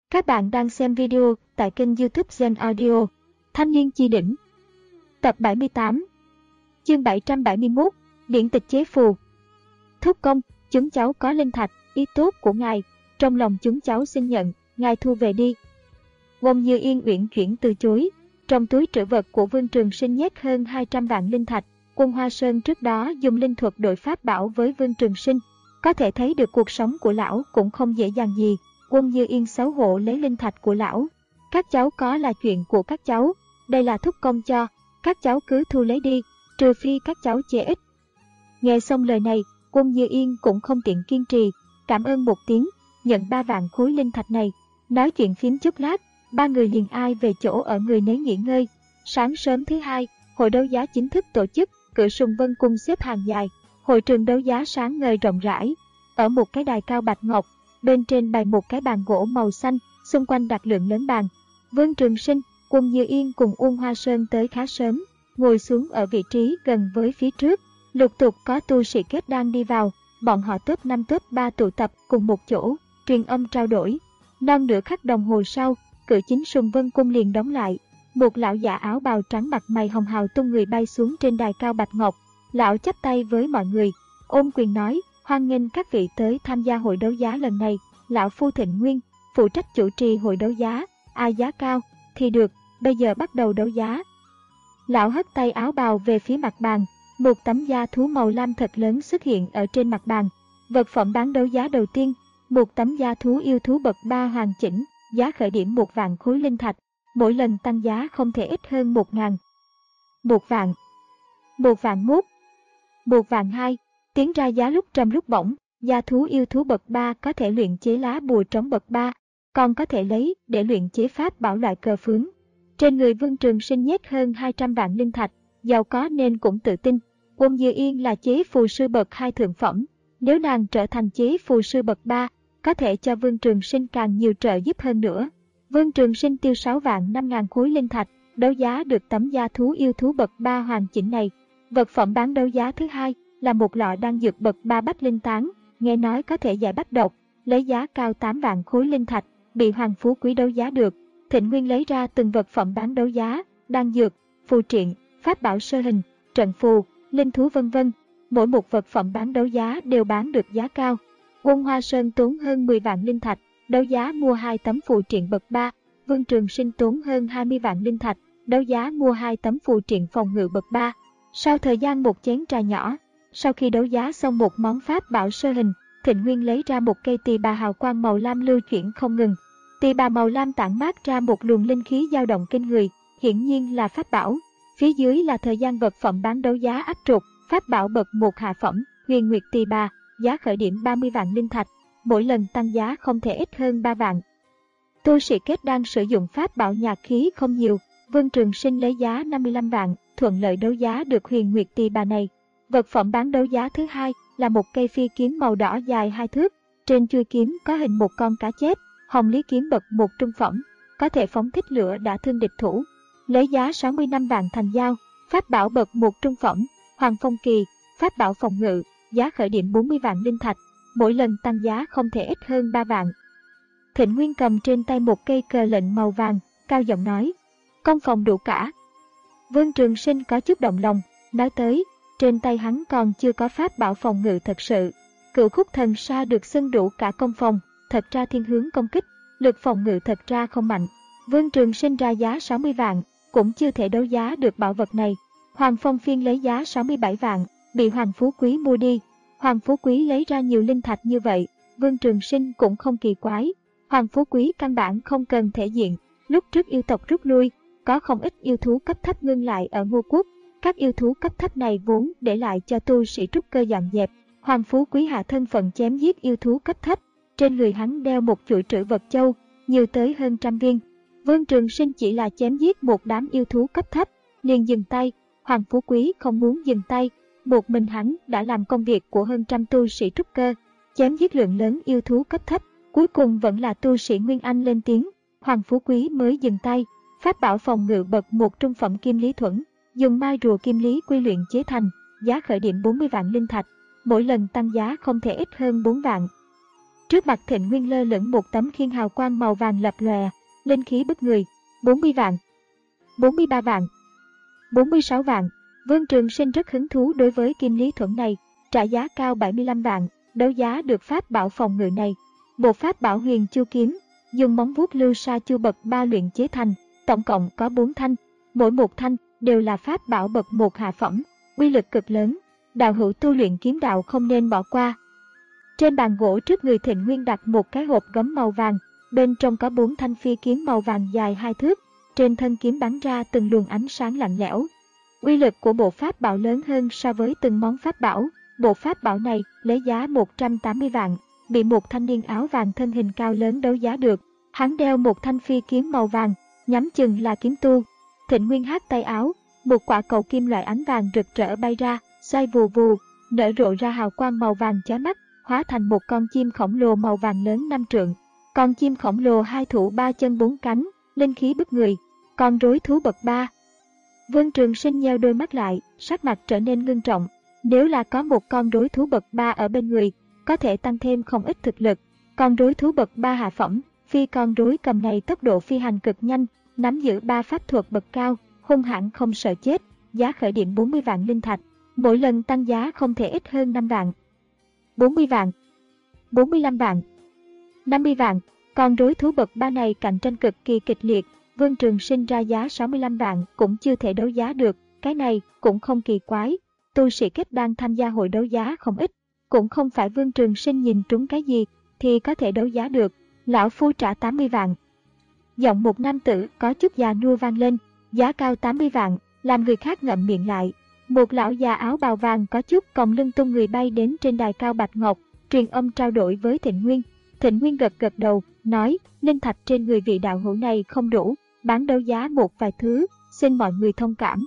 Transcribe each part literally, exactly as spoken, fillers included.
Các bạn đang xem video tại kênh YouTube Gen Audio. Thanh niên chi đỉnh. Tập bảy mươi tám. Chương bảy trăm bảy mươi mốt. Điển tịch chế phù. Thúc công, chúng cháu có linh thạch, ý tốt của ngài. Trong lòng chúng cháu xin nhận, ngài thu về đi. Wong Như Yên uyển chuyển từ chối. Trong túi trữ vật của Vương Trường Sinh nhét hơn hai trăm vạn linh thạch. Quân Hoa Sơn trước đó dùng linh thuật đội pháp bảo với Vương Trường Sinh. Có thể thấy được cuộc sống của lão cũng không dễ dàng gì. Quân Như Yên xấu hổ lấy linh thạch của lão. Các cháu có là chuyện của các cháu, đây là thúc công cho, các cháu cứ thu lấy đi, trừ phi các cháu chê ít. Nghe xong lời này, Quân Như Yên cũng không tiện kiên trì, cảm ơn một tiếng, nhận ba vạn khối linh thạch này. Nói chuyện phím chút lát, ba người liền ai về chỗ ở người nấy nghỉ ngơi. Sáng sớm thứ hai, hội đấu giá chính thức tổ chức, cửa Sùng Vân Cung xếp hàng dài, hội trường đấu giá sáng ngời rộng rãi. Ở một cái đài cao bạch ngọc, bên trên bày một cái bàn gỗ màu xanh, xung quanh đặt lượng lớn bàn. Vương Trường Sinh, Quân Như Yên cùng Uông Hoa Sơn tới khá sớm, ngồi xuống ở vị trí gần với phía trước. Lục tục có tu sĩ kết đan đi vào, bọn họ top năm top ba tụ tập cùng một chỗ, truyền âm trao đổi. Non nửa khắc đồng hồ sau, cửa chính Sùng Vân Cung liền đóng lại. Một lão giả áo bào trắng mặt mày hồng hào tung người bay xuống trên đài cao bạch ngọc. Lão chắp tay với mọi người, ôm quyền nói: hoan nghênh các vị tới tham gia hội đấu giá lần này. Lão Phu Thịnh Nguyên, phụ trách chủ trì hội đấu giá. Ai giá cao thì được, bây giờ bắt đầu đấu giá. Lão hất tay áo bào về phía mặt bàn, một tấm da thú màu lam thật lớn xuất hiện ở trên mặt bàn. Vật phẩm bán đấu giá đầu tiên, một tấm da thú yêu thú bậc ba hoàn chỉnh, giá khởi điểm một vạn khối linh thạch, mỗi lần tăng giá không thể ít hơn một ngàn. Một vạn, một vạn mốt, một vạn hai. Tiến ra giá lúc trầm lúc bổng. Da thú yêu thú bậc ba có thể luyện chế lá bùa trống bậc ba, còn có thể lấy để luyện chế pháp bảo loại cờ phướng. Trên người Vương Trường Sinh nhét hơn hai trăm vạn linh thạch, giàu có nên cũng tự tin. Quân Như Yên là chế phù sư bậc hai thượng phẩm, nếu nàng trở thành chế phù sư bậc ba, có thể cho Vương Trường Sinh càng nhiều trợ giúp hơn nữa. Vương Trường Sinh tiêu sáu vạn năm ngàn khối linh thạch, đấu giá được tấm da thú yêu thú bậc ba hoàn chỉnh này. Vật phẩm bán đấu giá thứ hai là một lọ đan dược bậc ba bách linh tán, nghe nói có thể giải bách độc, lấy giá cao tám vạn khối linh thạch, bị Hoàng Phú Quý đấu giá được. Thịnh Nguyên lấy ra từng vật phẩm bán đấu giá, đan dược, phù triện, pháp bảo sơ hình, trận phù, linh thú vân vân. Mỗi một vật phẩm bán đấu giá đều bán được giá cao. Quân Hoa Sơn tốn hơn mười vạn linh thạch, đấu giá mua hai tấm phù triện bậc ba. Vương Trường Sinh tốn hơn hai mươi vạn linh thạch, đấu giá mua hai tấm phù triện phòng ngự bậc ba. Sau thời gian một chén trà nhỏ, sau khi đấu giá xong một món pháp bảo sơ hình, Thịnh Nguyên lấy ra một cây tỳ bà hào quang màu lam lưu chuyển không ngừng. Tỳ bà màu lam tản mát ra một luồng linh khí dao động kinh người, hiển nhiên là pháp bảo. Phía dưới là thời gian vật phẩm bán đấu giá áp trục, pháp bảo bậc một hạ phẩm, Huyền Nguyệt tỳ bà, giá khởi điểm ba mươi vạn linh thạch, mỗi lần tăng giá không thể ít hơn ba vạn. Tu sĩ kết đang sử dụng pháp bảo nhạc khí không nhiều, Vương Trường Sinh lấy giá năm mươi lăm vạn, thuận lợi đấu giá được Huyền Nguyệt tỳ bà này. Vật phẩm bán đấu giá thứ hai là một cây phi kiếm màu đỏ dài hai thước, trên chuôi kiếm có hình một con cá chép, hồng lý kiếm bậc một trung phẩm, có thể phóng thích lửa đã thương địch thủ. Lấy giá sáu mươi lăm vạn thành giao. Pháp bảo bậc một trung phẩm, Hoàng Phong Kỳ, pháp bảo phòng ngự, giá khởi điểm bốn mươi vạn linh thạch, mỗi lần tăng giá không thể ít hơn ba vạn. Thịnh Nguyên cầm trên tay một cây cờ lệnh màu vàng, cao giọng nói: công phòng đủ cả. Vương Trường Sinh có chút động lòng, nói tới, trên tay hắn còn chưa có pháp bảo phòng ngự thật sự. Cửu khúc thần sa được xưng đủ cả công phòng, thật ra thiên hướng công kích, lực phòng ngự thật ra không mạnh. Vương Trường Sinh ra giá sáu mươi vạn, cũng chưa thể đấu giá được bảo vật này. Hoàng Phong Phiên lấy giá sáu mươi bảy vạn, bị Hoàng Phú Quý mua đi. Hoàng Phú Quý lấy ra nhiều linh thạch như vậy, Vương Trường Sinh cũng không kỳ quái. Hoàng Phú Quý căn bản không cần thể diện, lúc trước yêu tộc rút lui, có không ít yêu thú cấp thấp ngưng lại ở Ngô Quốc. Các yêu thú cấp thấp này vốn để lại cho tu sĩ trúc cơ dọn dẹp. Hoàng Phú Quý hạ thân phận chém giết yêu thú cấp thấp, trên người hắn đeo một chuỗi trữ vật châu, nhiều tới hơn trăm viên. Vương Trường Sinh chỉ là chém giết một đám yêu thú cấp thấp, liền dừng tay. Hoàng Phú Quý không muốn dừng tay, một mình hắn đã làm công việc của hơn trăm tu sĩ trúc cơ, chém giết lượng lớn yêu thú cấp thấp, cuối cùng vẫn là tu sĩ Nguyên Anh lên tiếng, Hoàng Phú Quý mới dừng tay. Pháp bảo phòng ngự bậc một trung phẩm Kim Lý Thuẫn, dùng mai rùa kim lý quy luyện chế thành, giá khởi điểm bốn mươi vạn linh thạch, mỗi lần tăng giá không thể ít hơn bốn vạn. Trước mặt Thịnh Nguyên lơ lửng một tấm khiên hào quang màu vàng lập lòe, linh khí bức người. bốn mươi vạn, bốn mươi ba vạn, bốn mươi sáu vạn. Vương Trường Sinh rất hứng thú đối với kim lý thuẫn này, trả giá cao bảy mươi lăm vạn, đấu giá được pháp bảo phòng ngự này. Bộ pháp bảo Huyền Chu kiếm, dùng móng vuốt lưu sa chu bậc ba luyện chế thành, tổng cộng có bốn thanh, mỗi một thanh đều là pháp bảo bậc một hạ phẩm, uy lực cực lớn, đạo hữu tu luyện kiếm đạo không nên bỏ qua. Trên bàn gỗ trước người Thịnh Nguyên đặt một cái hộp gấm màu vàng, bên trong có bốn thanh phi kiếm màu vàng dài hai thước, trên thân kiếm bắn ra từng luồng ánh sáng lạnh lẽo. Uy lực của bộ pháp bảo lớn hơn so với từng món pháp bảo. Bộ pháp bảo này lấy giá một trăm tám mươi vạn, bị một thanh niên áo vàng thân hình cao lớn đấu giá được. Hắn đeo một thanh phi kiếm màu vàng, nhắm chừng là kiếm tu. Thịnh Nguyên hất tay áo, một quả cầu kim loại ánh vàng rực rỡ bay ra, xoay vù vù, nở rộ ra hào quang màu vàng chói mắt, hóa thành một con chim khổng lồ màu vàng lớn năm trượng. Con chim khổng lồ hai thủ ba chân bốn cánh, linh khí bức người. Con rối thú bậc ba. Vương Trường Sinh nheo đôi mắt lại, sắc mặt trở nên ngưng trọng. Nếu là có một con rối thú bậc ba ở bên người, có thể tăng thêm không ít thực lực. Con rối thú bậc ba hạ phẩm, phi con rối cầm này tốc độ phi hành cực nhanh, nắm giữ ba pháp thuật bậc cao, hung hãn không sợ chết, giá khởi điểm bốn mươi vạn linh thạch, mỗi lần tăng giá không thể ít hơn năm vạn. bốn mươi vạn, bốn mươi lăm vạn, năm mươi vạn. Con rối thú bậc ba này cạnh tranh cực kỳ kịch liệt, Vương Trường Sinh ra giá sáu mươi lăm vạn cũng chưa thể đấu giá được, cái này cũng không kỳ quái. Tu sĩ kết đan tham gia hội đấu giá không ít, cũng không phải Vương Trường Sinh nhìn trúng cái gì thì có thể đấu giá được. Lão phu trả tám mươi vạn. Giọng một nam tử có chút già nua vang lên, giá cao tám mươi vạn, làm người khác ngậm miệng lại. Một lão già áo bào vàng có chút còng lưng tung người bay đến trên đài cao bạch ngọc, truyền âm trao đổi với Thịnh Nguyên. Thịnh Nguyên gật gật đầu, nói, linh thạch trên người vị đạo hữu này không đủ, bán đấu giá một vài thứ, xin mọi người thông cảm.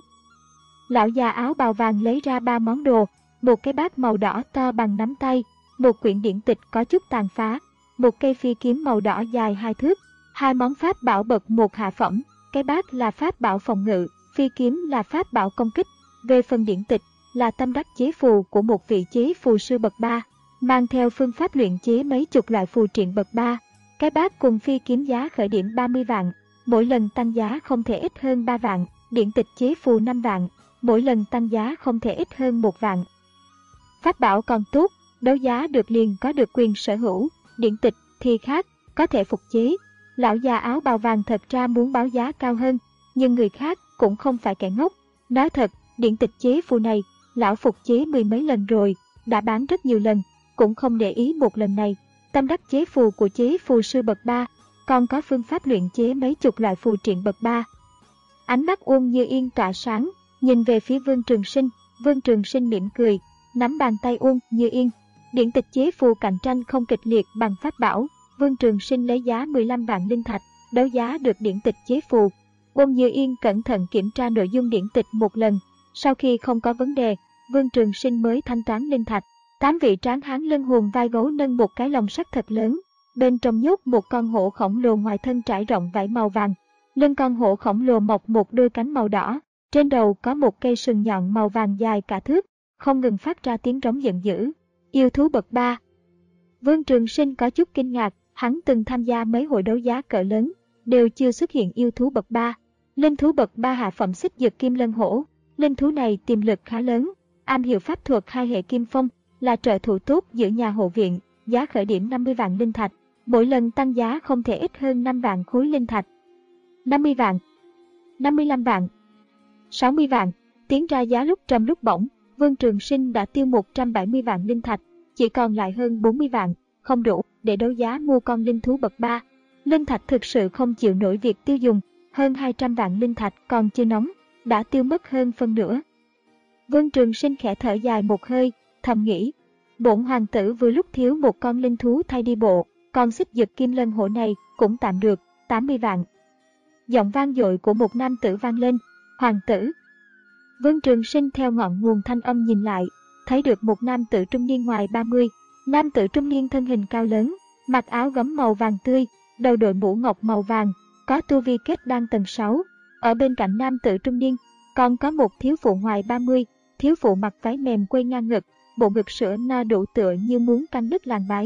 Lão già áo bào vàng lấy ra ba món đồ, một cái bát màu đỏ to bằng nắm tay, một quyển điển tịch có chút tàn phá, một cây phi kiếm màu đỏ dài hai thước, hai món pháp bảo bậc một hạ phẩm, cái bát là pháp bảo phòng ngự, phi kiếm là pháp bảo công kích. Về phần điển tịch, là tâm đắc chế phù của một vị chế phù sư bậc ba, mang theo phương pháp luyện chế mấy chục loại phù triện bậc ba. Cái bát cùng phi kiếm giá khởi điểm ba mươi vạn, mỗi lần tăng giá không thể ít hơn ba vạn, điển tịch chế phù năm vạn, mỗi lần tăng giá không thể ít hơn một vạn. Pháp bảo còn tốt, đấu giá được liền có được quyền sở hữu, điển tịch thì khác, có thể phục chế. Lão già áo bào vàng thật ra muốn báo giá cao hơn, nhưng người khác cũng không phải kẻ ngốc. Nói thật, điển tịch chế phù này, lão phục chế mười mấy lần rồi, đã bán rất nhiều lần, cũng không để ý một lần này. Tâm đắc chế phù của chế phù sư bậc ba, còn có phương pháp luyện chế mấy chục loại phù triện bậc ba. Ánh mắt Uông Như Yên tỏa sáng, nhìn về phía Vương Trường Sinh, Vương Trường Sinh mỉm cười, nắm bàn tay Uông Như Yên. Điển tịch chế phù cạnh tranh không kịch liệt bằng pháp bảo, Vương Trường Sinh lấy giá mười lăm vạn linh thạch, đấu giá được điển tịch chế phù. Uông Như Yên cẩn thận kiểm tra nội dung điển tịch một lần, sau khi không có vấn đề, Vương Trường Sinh mới thanh toán linh thạch. Tám vị tráng hán lưng hùm vai gấu nâng một cái lồng sắt thật lớn, bên trong nhốt một con hổ khổng lồ ngoài thân trải rộng vảy màu vàng. Lưng con hổ khổng lồ mọc một đôi cánh màu đỏ, trên đầu có một cây sừng nhọn màu vàng dài cả thước, không ngừng phát ra tiếng rống giận dữ. Yêu thú bậc ba. Vương Trường Sinh có chút kinh ngạc, hắn từng tham gia mấy hội đấu giá cỡ lớn, đều chưa xuất hiện yêu thú bậc ba. Linh thú bậc ba hạ phẩm xích dực kim lân hổ, linh thú này tiềm lực khá lớn, am hiểu pháp thuật hai hệ kim phong, là trợ thủ tốt giữa nhà hộ viện, giá khởi điểm năm mươi vạn linh thạch, mỗi lần tăng giá không thể ít hơn năm vạn khối linh thạch. năm mươi vạn, năm mươi lăm vạn, sáu mươi vạn, tiến ra giá lúc trầm lúc bổng, Vương Trường Sinh đã tiêu một trăm bảy mươi vạn linh thạch, chỉ còn lại hơn bốn mươi vạn, không đủ để đấu giá mua con linh thú bậc ba. Linh thạch thực sự không chịu nổi việc tiêu dùng, hơn hai trăm vạn linh thạch còn chưa nóng, đã tiêu mất hơn phân nửa. Vương Trường Sinh khẽ thở dài một hơi, thầm nghĩ, bổn hoàng tử vừa lúc thiếu một con linh thú thay đi bộ, con xích dực kim lân hổ này cũng tạm được, tám mươi vạn. Giọng vang dội của một nam tử vang lên, hoàng tử. Vương Trường Sinh theo ngọn nguồn thanh âm nhìn lại, thấy được một nam tử trung niên ngoài ba mươi. Nam tử trung niên thân hình cao lớn, mặc áo gấm màu vàng tươi, đầu đội mũ ngọc màu vàng, có tu vi kết đan tầng sáu. Ở bên cạnh nam tử trung niên, còn có một thiếu phụ ngoài ba mươi, thiếu phụ mặc váy mềm quây ngang ngực, bộ ngực sữa no đủ tựa như muốn căng đứt làn váy.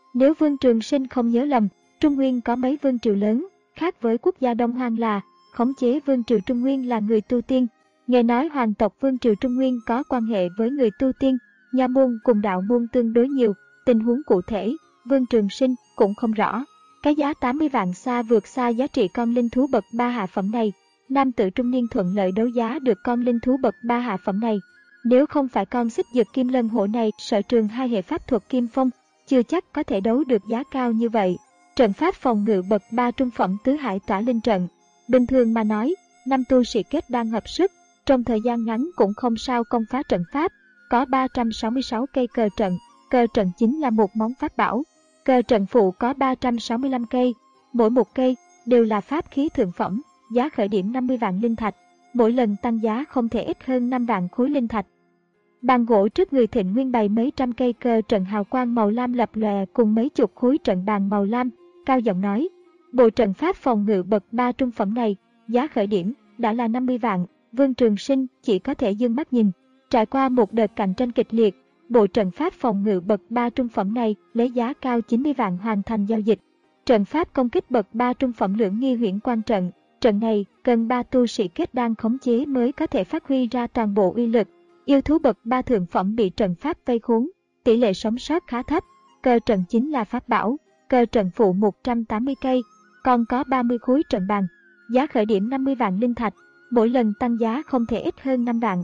Nếu Vương Trường Sinh không nhớ lầm, Trung Nguyên có mấy vương triều lớn, khác với quốc gia Đông Hoang là khống chế vương triều Trung Nguyên là người tu tiên. Nghe nói hoàng tộc vương triều Trung Nguyên có quan hệ với người tu tiên, nha môn cùng đạo môn tương đối nhiều, tình huống cụ thể, Vương Trường Sinh cũng không rõ. Cái giá tám mươi vạn xa vượt xa giá trị con linh thú bậc ba hạ phẩm này. Nam tử trung niên thuận lợi đấu giá được con linh thú bậc ba hạ phẩm này. Nếu không phải con xích dực kim lân hổ này sở trường hai hệ pháp thuật kim phong, chưa chắc có thể đấu được giá cao như vậy. Trận pháp phòng ngự bậc ba trung phẩm tứ hải tỏa linh trận. Bình thường mà nói, năm tu sĩ kết đang hợp sức, trong thời gian ngắn cũng không sao công phá trận pháp. Có ba trăm sáu mươi sáu cây cờ trận, cờ trận chính là một món pháp bảo. Cờ trận phụ có ba trăm sáu mươi lăm cây, mỗi một cây đều là pháp khí thượng phẩm, giá khởi điểm năm mươi vạn linh thạch, mỗi lần tăng giá không thể ít hơn năm vạn khối linh thạch. Bàn gỗ trước người Thịnh Nguyên bày mấy trăm cây cờ trận hào quang màu lam lập lòe cùng mấy chục khối trận bàn màu lam, cao giọng nói: bộ trận pháp phòng ngự bậc ba trung phẩm này, giá khởi điểm đã là năm mươi vạn. Vương Trường Sinh chỉ có thể dương mắt nhìn. Trải qua một đợt cạnh tranh kịch liệt, bộ trận pháp phòng ngự bậc ba trung phẩm này lấy giá cao chín mươi vạn hoàn thành giao dịch. Trận pháp công kích bậc ba trung phẩm Lưỡng Nghi Huyễn Quan trận, trận này cần ba tu sĩ kết đan khống chế mới có thể phát huy ra toàn bộ uy lực. Yêu thú bậc ba thượng phẩm bị trận pháp vây khốn, tỷ lệ sống sót khá thấp. Cờ trận chính là pháp bảo, cờ trận phụ một trăm tám mươi cây, còn có ba mươi khối trận bàn, giá khởi điểm năm mươi vạn linh thạch, mỗi lần tăng giá không thể ít hơn năm vạn.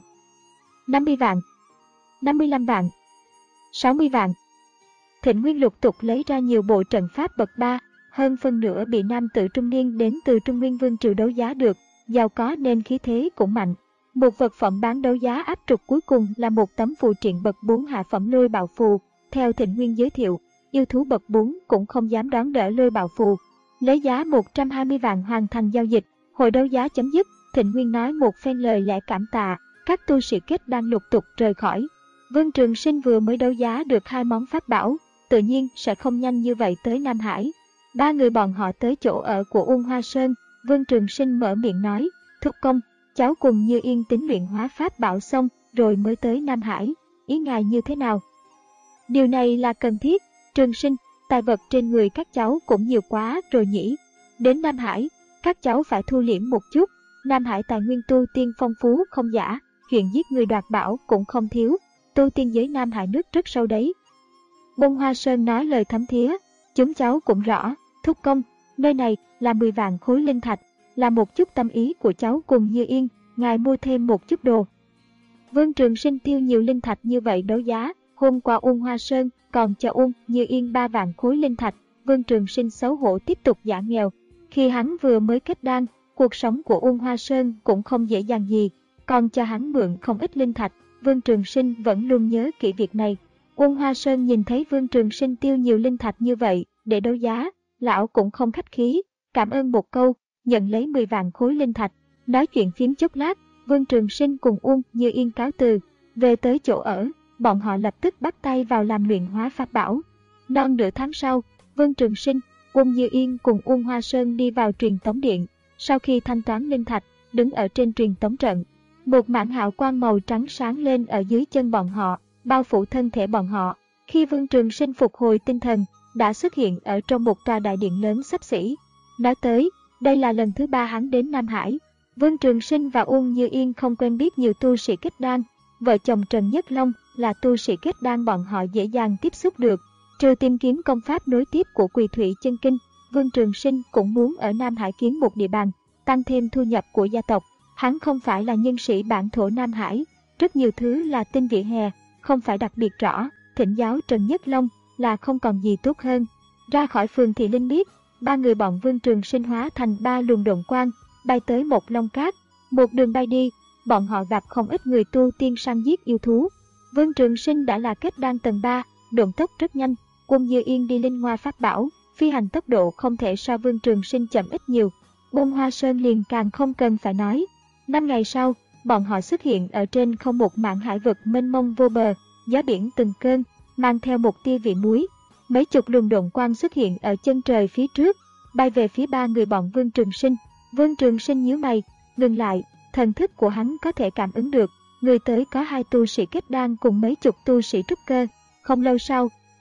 năm mươi vạn, năm mươi lăm vạn, sáu mươi vạn. Thịnh Nguyên lục tục lấy ra nhiều bộ trận pháp bậc ba, hơn phân nửa bị nam tử trung niên đến từ Trung Nguyên Vương triều đấu giá được, giàu có nên khí thế cũng mạnh. Một vật phẩm bán đấu giá áp trục cuối cùng là một tấm phù triện bậc bốn hạ phẩm Lôi Bạo Phù. Theo Thịnh Nguyên giới thiệu, yêu thú bậc bốn cũng không dám đón đỡ Lôi Bạo Phù. Lấy giá một trăm hai mươi vạn hoàn thành giao dịch. Hội đấu giá chấm dứt, Thịnh Nguyên nói một phen lời lẽ cảm tạ, các tu sĩ kết đang lục tục rời khỏi. Vương Trường Sinh vừa mới đấu giá được hai món pháp bảo, tự nhiên sẽ không nhanh như vậy tới Nam Hải. Ba người bọn họ tới chỗ ở của Uông Hoa Sơn, Vương Trường Sinh mở miệng nói: thúc công, cháu cùng Như Yên tính luyện hóa pháp bảo xong rồi mới tới Nam Hải, ý ngài như thế nào? Điều này là cần thiết, Trường Sinh, tài vật trên người các cháu cũng nhiều quá rồi nhỉ. Đến Nam Hải, các cháu phải thu liễm một chút. Nam Hải tài nguyên tu tiên phong phú không giả, chuyện giết người đoạt bảo cũng không thiếu. Tu tiên giới Nam Hải nước rất sâu đấy. Bông Hoa Sơn nói lời thấm thía: chúng cháu cũng rõ, thúc công, nơi này là mười vạn khối linh thạch, là một chút tâm ý của cháu cùng Như Yên, ngài mua thêm một chút đồ. Vương Trường Sinh tiêu nhiều linh thạch như vậy đấu giá, hôm qua Uông Hoa Sơn còn cho Uông Như Yên ba vạn khối linh thạch. Vương Trường Sinh xấu hổ tiếp tục giả nghèo. Khi hắn vừa mới kết đan, cuộc sống của Uông Hoa Sơn cũng không dễ dàng gì, còn cho hắn mượn không ít linh thạch. Vương Trường Sinh vẫn luôn nhớ kỹ việc này. Uông Hoa Sơn nhìn thấy Vương Trường Sinh tiêu nhiều linh thạch như vậy để đấu giá, lão cũng không khách khí, cảm ơn một câu, nhận lấy mười vạn khối linh thạch. Nói chuyện phím chốc lát, Vương Trường Sinh cùng Uông Như Yên cáo từ, về tới chỗ ở, bọn họ lập tức bắt tay vào làm luyện hóa pháp bảo. Non nửa tháng sau, Vương Trường Sinh, Uông Như Yên cùng Uông Hoa Sơn đi vào truyền tống điện. Sau khi thanh toán linh thạch, đứng ở trên truyền tống trận, một mảng hào quang màu trắng sáng lên ở dưới chân bọn họ, bao phủ thân thể bọn họ. Khi Vương Trường Sinh phục hồi tinh thần, đã xuất hiện ở trong một tòa đại điện lớn xấp xỉ. Nói tới, đây là lần thứ ba hắn đến Nam Hải. Vương Trường Sinh và Uông Như Yên không quen biết nhiều tu sĩ kết đan. Vợ chồng Trần Nhất Long là tu sĩ kết đan bọn họ dễ dàng tiếp xúc được. Trừ tìm kiếm công pháp nối tiếp của Quỳ Thủy Chân Kinh, Vương Trường Sinh cũng muốn ở Nam Hải kiếm một địa bàn, tăng thêm thu nhập của gia tộc. Hắn không phải là nhân sĩ bản thổ Nam Hải, rất nhiều thứ là tin vỉa hè, không phải đặc biệt rõ. Thỉnh giáo Trần Nhất Long là không còn gì tốt hơn. Ra khỏi phường Thị Linh biết, ba người bọn Vương Trường Sinh hóa thành ba luồng độn quang, bay tới một Long Cát. Một đường bay đi, bọn họ gặp không ít người tu tiên săn giết yêu thú. Vương Trường Sinh đã là kết đan tầng ba, độn tốc rất nhanh. Quân Như Yên đi linh hoa pháp bảo, phi hành tốc độ không thể so Vương Trường Sinh chậm ít nhiều. Bông Hoa Sơn liền càng không cần phải nói. Năm ngày sau, bọn họ xuất hiện ở trên không một mảng hải vực mênh mông vô bờ, gió biển từng cơn, mang theo một tia vị muối. Mấy chục luồng độn quang xuất hiện ở chân trời phía trước, bay về phía ba người bọn Vương Trường Sinh. Vương Trường Sinh nhíu mày, ngừng lại, thần thức của hắn có thể cảm ứng được, người tới có hai tu sĩ kết đan cùng mấy chục tu sĩ trúc cơ. Không lâu sau,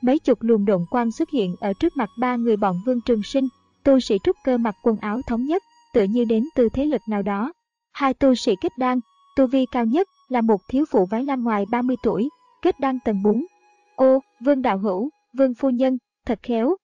mấy chục luồng độn quang xuất hiện ở trước mặt ba người bọn Vương Trường Sinh, tu sĩ trúc cơ mặc quần áo thống nhất, tựa như đến từ thế lực nào đó. Hai tu sĩ kết đan, tu vi cao nhất là một thiếu phụ váy lam ngoài ba mươi tuổi, kết đan tầng bốn. Ô, Vương đạo hữu, Vương phu nhân, thật khéo.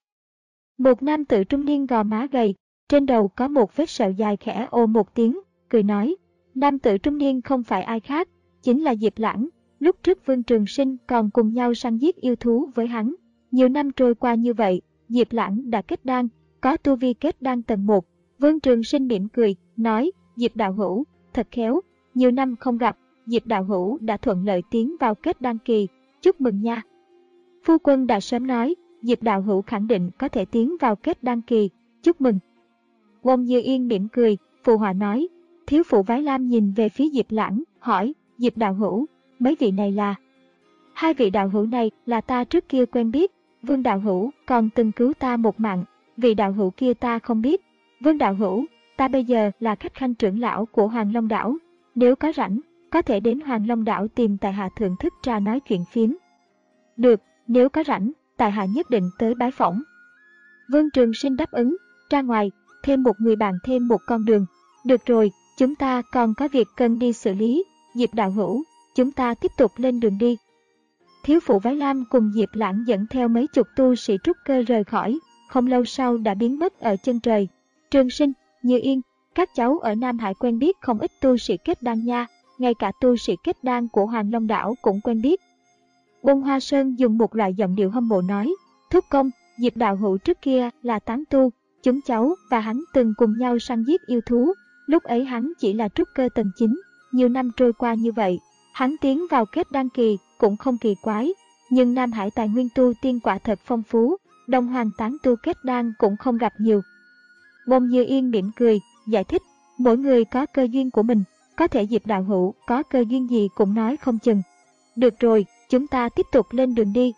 Một nam tử trung niên gò má gầy, trên đầu có một vết sẹo dài khẽ ô một tiếng, cười nói. Nam tử trung niên không phải ai khác, chính là Diệp Lãng. Lúc trước Vương Trường Sinh còn cùng nhau săn giết yêu thú với hắn. Nhiều năm trôi qua như vậy, Diệp Lãng đã kết đan, có tu vi kết đan tầng một. Vương Trường Sinh mỉm cười, nói, Diệp đạo hữu, thật khéo, nhiều năm không gặp, Diệp đạo hữu đã thuận lợi tiến vào kết đan kỳ, chúc mừng nha. Phu quân đã sớm nói, Diệp đạo hữu khẳng định có thể tiến vào kết đan kỳ, chúc mừng. Wong Như Yên mỉm cười, phụ họa nói. Thiếu phụ váy lam nhìn về phía Diệp Lãng, hỏi, Diệp đạo hữu, mấy vị này là? Hai vị đạo hữu này là ta trước kia quen biết, Vương đạo hữu còn từng cứu ta một mạng, vị đạo hữu kia ta không biết. Vương đạo hữu, ta bây giờ là khách khanh trưởng lão của Hoàng Long đảo, nếu có rảnh, có thể đến Hoàng Long đảo tìm tại hạ thưởng thức trà nói chuyện phiếm. Được, nếu có rảnh, tại hạ nhất định tới bái phỏng. Vương Trường Sinh đáp ứng, ra ngoài, thêm một người bạn thêm một con đường. Được rồi, chúng ta còn có việc cần đi xử lý, Diệp đạo hữu, chúng ta tiếp tục lên đường đi. Thiếu phụ váy lam cùng Diệp Lãng dẫn theo mấy chục tu sĩ trúc cơ rời khỏi, không lâu sau đã biến mất ở chân trời. Trường Sinh, Như Yên, các cháu ở Nam Hải quen biết không ít tu sĩ kết đan nha, ngay cả tu sĩ kết đan của Hoàng Long đảo cũng quen biết. Bông Hoa Sơn dùng một loại giọng điệu hâm mộ nói, thúc công, Diệp đạo hữu trước kia là tán tu, chúng cháu và hắn từng cùng nhau săn giết yêu thú, lúc ấy hắn chỉ là trúc cơ tầng chín, nhiều năm trôi qua như vậy, hắn tiến vào kết đan kỳ cũng không kỳ quái, nhưng Nam Hải tài nguyên tu tiên quả thật phong phú, đồng hoàng tán tu kết đan cũng không gặp nhiều. Bông Như Yên mỉm cười, giải thích, mỗi người có cơ duyên của mình, có thể Diệp đạo hữu có cơ duyên gì cũng nói không chừng. Được rồi, chúng ta tiếp tục lên đường đi.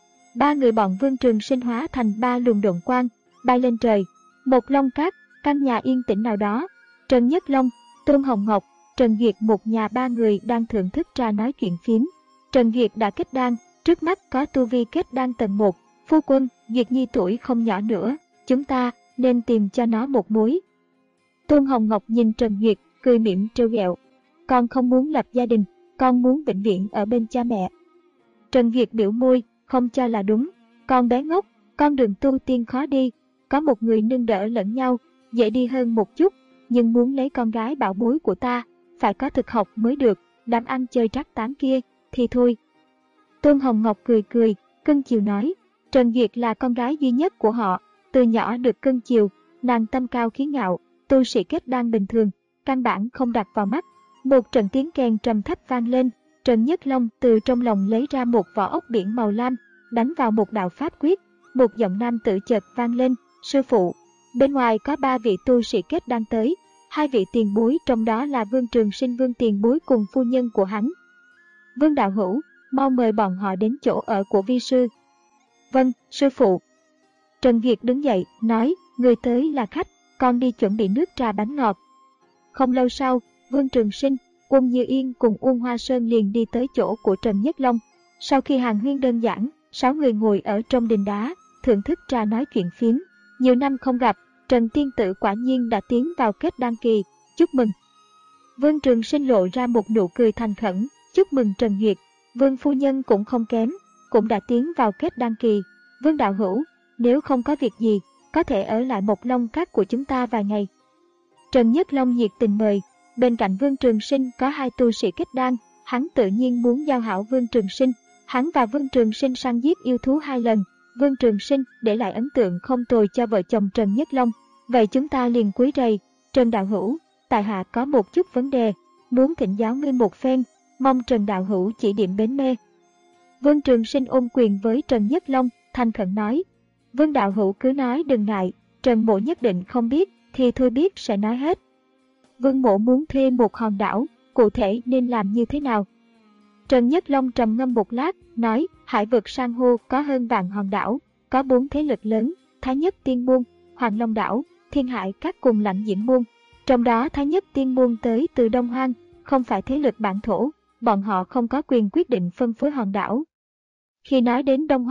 Ba người bọn Vương Trường Sinh hóa thành ba luồng độn quang, bay lên trời. Một Long Cát, căn nhà yên tĩnh nào đó, Trần Nhất Long, Tôn Hồng Ngọc, Trần Duyệt một nhà ba người đang thưởng thức trà nói chuyện phiếm. Trần Duyệt đã kết đan, trước mắt có tu vi kết đan tầng một. Phu quân, Duyệt Nhi tuổi không nhỏ nữa, chúng ta nên tìm cho nó một mối. Tôn Hồng Ngọc nhìn Trần Duyệt, cười mỉm trêu ghẹo. Con không muốn lập gia đình, con muốn vĩnh viễn ở bên cha mẹ. Trần Duyệt biểu môi, không cho là đúng. Con bé ngốc, con đường tu tiên khó đi, có một người nâng đỡ lẫn nhau, dễ đi hơn một chút, nhưng muốn lấy con gái bảo bối của ta, phải có thực học mới được, đám ăn chơi trác tán kia, thì thôi. Tôn Hồng Ngọc cười cười, cưng chiều nói, Trần Duyệt là con gái duy nhất của họ, từ nhỏ được cưng chiều, nàng tâm cao khí ngạo, tu sĩ kết đan bình thường, căn bản không đặt vào mắt. Một trận tiếng kèn trầm thấp vang lên, Trần Nhất Long từ trong lòng lấy ra một vỏ ốc biển màu lam, đánh vào một đạo pháp quyết, một giọng nam tự chợt vang lên, sư phụ. Bên ngoài có ba vị tu sĩ kết đan tới, hai vị tiền bối trong đó là Vương Trường Sinh Vương tiền bối cùng phu nhân của hắn. Vương đạo hữu, mau mời bọn họ đến chỗ ở của vi sư. Vâng, sư phụ. Trần Duyệt đứng dậy, nói, người tới là khách, con đi chuẩn bị nước trà bánh ngọt. Không lâu sau, Vương Trường Sinh, Uông Như Yên cùng Uông Hoa Sơn liền đi tới chỗ của Trần Nhất Long. Sau khi hàn huyên đơn giản, sáu người ngồi ở trong đình đá, thưởng thức trà nói chuyện phiếm. Nhiều năm không gặp, Trần Tiên Tử quả nhiên đã tiến vào kết đan kỳ, chúc mừng. Vương Trường Sinh lộ ra một nụ cười thành khẩn, chúc mừng Trần Duyệt. Vương phu nhân cũng không kém, cũng đã tiến vào kết đan kỳ. Vương đạo hữu, nếu không có việc gì, có thể ở lại Mộc Long Các của chúng ta vài ngày. Trần Nhất Long nhiệt tình mời. Bên cạnh Vương Trường Sinh có hai tu sĩ kết đan, hắn tự nhiên muốn giao hảo Vương Trường Sinh. Hắn và Vương Trường Sinh săn giết yêu thú hai lần, Vương Trường Sinh để lại ấn tượng không tồi cho vợ chồng Trần Nhất Long. Vậy chúng ta liền cúi rầy, Trần đạo hữu, tại hạ có một chút vấn đề, muốn thỉnh giáo ngươi một phen, mong Trần đạo hữu chỉ điểm bến mê. Vương Trường Sinh ôm quyền với Trần Nhất Long, thành khẩn nói, Vương đạo hữu cứ nói đừng ngại, Trần mộ nhất định không biết, thì thôi biết sẽ nói hết. Vương mộ muốn thuê một hòn đảo, cụ thể nên làm như thế nào? Trần Nhất Long trầm ngâm một lát, nói, hải vực san hô có hơn vạn hòn đảo, có bốn thế lực lớn, Thái Nhất Tiên Môn, Hoàng Long đảo, Thiên Hải các cùng Lãnh Diễm Môn. Trong đó Thái Nhất Tiên Môn tới từ Đông Hoang, không phải thế lực bản thổ, bọn họ không có quyền quyết định phân phối hòn đảo. Khi nói đến Đông Hoang,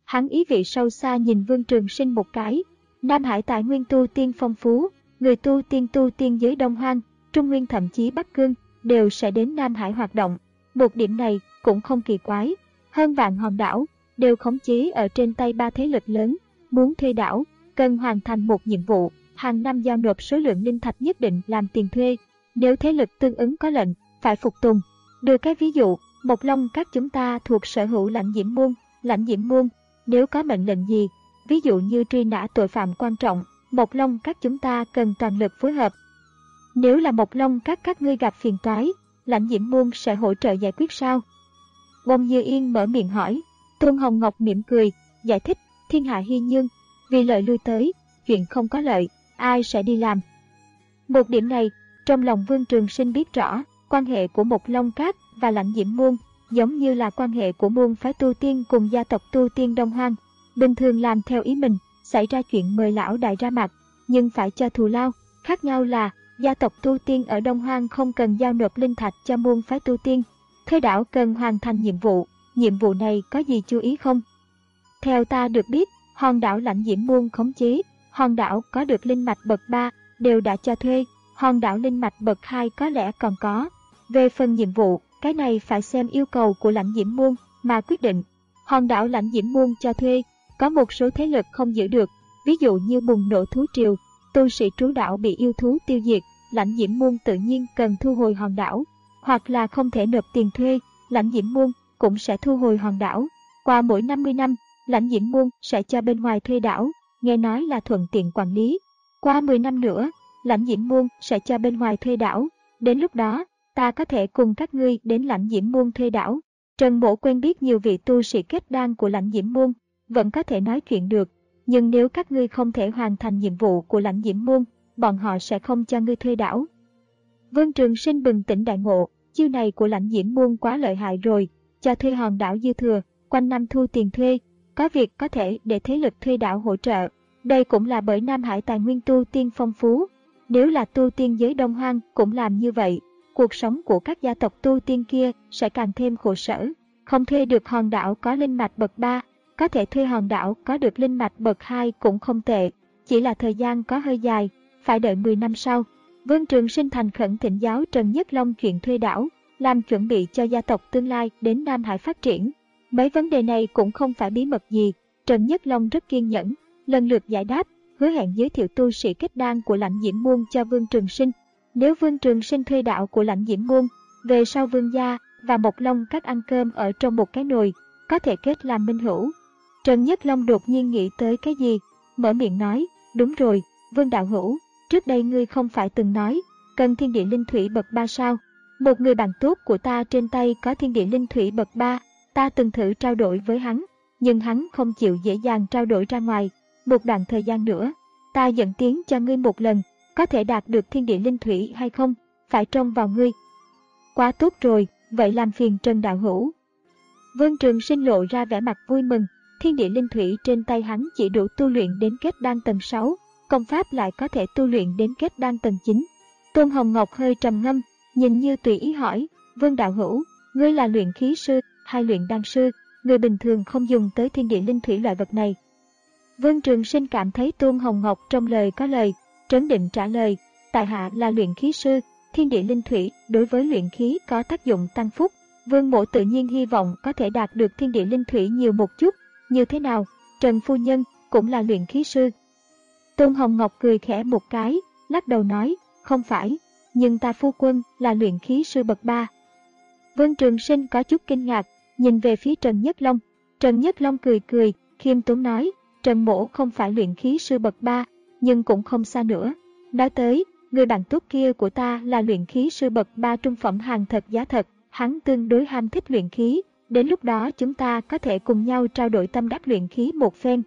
Hắn ý vị sâu xa nhìn Vương Trường Sinh một cái. Nam Hải tài nguyên tu tiên phong phú, người tu tiên tu tiên giới Đông Hoang, Trung Nguyên thậm chí Bắc Cương đều sẽ đến Nam Hải hoạt động. Một điểm này cũng không kỳ quái. Hơn vạn hòn đảo đều khống chế ở trên tay ba thế lực lớn. Muốn thuê đảo, cần hoàn thành một nhiệm vụ, hàng năm giao nộp số lượng linh thạch nhất định làm tiền thuê. Nếu thế lực tương ứng có lệnh, phải phục tùng. Đưa cái ví dụ, Mộc Long các chúng ta thuộc sở hữu Lãnh Diễm Môn, Lãnh Diễm Môn, nếu có mệnh lệnh gì, ví dụ như truy nã tội phạm quan trọng, Mộc Long các chúng ta cần toàn lực phối hợp. Nếu là Mộc Long các các ngươi gặp phiền toái, Lãnh Diễm Môn sẽ hỗ trợ giải quyết sao? Bông Như Yên mở miệng hỏi. Tôn Hồng Ngọc mỉm cười, giải thích, thiên hạ hy nhương, vì lợi lui tới, chuyện không có lợi, ai sẽ đi làm. Một điểm này, trong lòng Vương Trường Sinh biết rõ, quan hệ của Mộc Long Các và Lãnh Diễm Môn giống như là quan hệ của môn phái tu tiên cùng gia tộc tu tiên Đông Hoang. Bình thường làm theo ý mình, xảy ra chuyện mời lão đại ra mặt, nhưng phải cho thù lao. Khác nhau là, gia tộc tu tiên ở Đông Hoang không cần giao nộp linh thạch cho môn phái tu tiên. Thuê đảo cần hoàn thành nhiệm vụ, nhiệm vụ này có gì chú ý không? Theo ta được biết, hòn đảo Lãnh Diễm Môn khống chế, hòn đảo có được linh mạch bậc ba đều đã cho thuê, hòn đảo linh mạch bậc hai có lẽ còn có. Về phần nhiệm vụ, cái này phải xem yêu cầu của Lãnh Diễm Môn mà quyết định. Hòn đảo Lãnh Diễm Môn cho thuê, có một số thế lực không giữ được, ví dụ như bùng nổ thú triều, tu sĩ trú đảo bị yêu thú tiêu diệt, Lãnh Diễm Môn tự nhiên cần thu hồi hòn đảo, hoặc là không thể nộp tiền thuê, Lãnh Diễm Môn cũng sẽ thu hồi hòn đảo. Qua mỗi năm mươi năm, Lãnh Diễm Môn sẽ cho bên ngoài thuê đảo, nghe nói là thuận tiện quản lý. Qua mười năm nữa, Lãnh Diễm Môn sẽ cho bên ngoài thuê đảo, đến lúc đó, ta có thể cùng các ngươi đến Lãnh Diễm Môn thuê đảo. Trần Mỗ quen biết nhiều vị tu sĩ kết đan của Lãnh Diễm Môn, vẫn có thể nói chuyện được, nhưng nếu các ngươi không thể hoàn thành nhiệm vụ của Lãnh Diễm Môn, bọn họ sẽ không cho ngươi thuê đảo. Vương Trường Sinh bừng tỉnh đại ngộ, chiêu này của Lãnh Diễm Môn quá lợi hại rồi, cho thuê hòn đảo dư thừa, quanh năm thu tiền thuê, có việc có thể để thế lực thuê đảo hỗ trợ. Đây cũng là bởi Nam Hải tài nguyên tu tiên phong phú, nếu là tu tiên giới Đông Hoang cũng làm như vậy, cuộc sống của các gia tộc tu tiên kia sẽ càng thêm khổ sở. Không thuê được hòn đảo có linh mạch bậc ba, có thể thuê hòn đảo có được linh mạch bậc hai cũng không tệ, chỉ là thời gian có hơi dài, phải đợi mười năm sau. Vương Trường Sinh thành khẩn thỉnh giáo Trần Nhất Long chuyện thuê đảo, làm chuẩn bị cho gia tộc tương lai đến Nam Hải phát triển. Mấy vấn đề này cũng không phải bí mật gì, Trần Nhất Long rất kiên nhẫn, lần lượt giải đáp, hứa hẹn giới thiệu tu sĩ kết đan của Lãnh Diễm Môn cho Vương Trường Sinh. Nếu Vương Trường Sinh thuê đạo của Lãnh Diễm Môn, về sau Vương gia và Mộc Long các ăn cơm ở trong một cái nồi, có thể kết làm minh hữu. Trần Nhất Long đột nhiên nghĩ tới cái gì, mở miệng nói, đúng rồi, Vương đạo hữu, trước đây ngươi không phải từng nói, cần thiên địa linh thủy bậc ba sao? Một người bạn tốt của ta trên tay có thiên địa linh thủy bậc ba, ta từng thử trao đổi với hắn, nhưng hắn không chịu dễ dàng trao đổi ra ngoài. Một đoạn thời gian nữa, ta dẫn tiến cho ngươi một lần, có thể đạt được thiên địa linh thủy hay không, phải trông vào ngươi. Quá tốt rồi, vậy làm phiền Trần đạo hữu. Vương Trường Sinh lộ ra vẻ mặt vui mừng, thiên địa linh thủy trên tay hắn chỉ đủ tu luyện đến kết đan tầng sáu, công pháp lại có thể tu luyện đến kết đan tầng chín. Tôn Hồng Ngọc hơi trầm ngâm, nhìn như tùy ý hỏi, Vương đạo hữu, ngươi là luyện khí sư hay luyện đan sư, người bình thường không dùng tới thiên địa linh thủy loại vật này. Vương Trường Sinh cảm thấy Tôn Hồng Ngọc trong lời có lời, trấn định trả lời, tại hạ là luyện khí sư, thiên địa linh thủy đối với luyện khí có tác dụng tăng phúc, Vương mỗ tự nhiên hy vọng có thể đạt được thiên địa linh thủy nhiều một chút, như thế nào, Trần phu nhân cũng là luyện khí sư. Tôn Hồng Ngọc cười khẽ một cái, lắc đầu nói, không phải, nhưng ta phu quân là luyện khí sư bậc ba. Vương Trường Sinh có chút kinh ngạc, nhìn về phía Trần Nhất Long, Trần Nhất Long cười cười, khiêm tốn nói, Trần mỗ không phải luyện khí sư bậc ba, nhưng cũng không xa nữa. Nói tới, người bạn tốt kia của ta là luyện khí sư bậc ba trung phẩm hàng thật giá thật, hắn tương đối ham thích luyện khí, đến lúc đó chúng ta có thể cùng nhau trao đổi tâm đắc luyện khí một phen.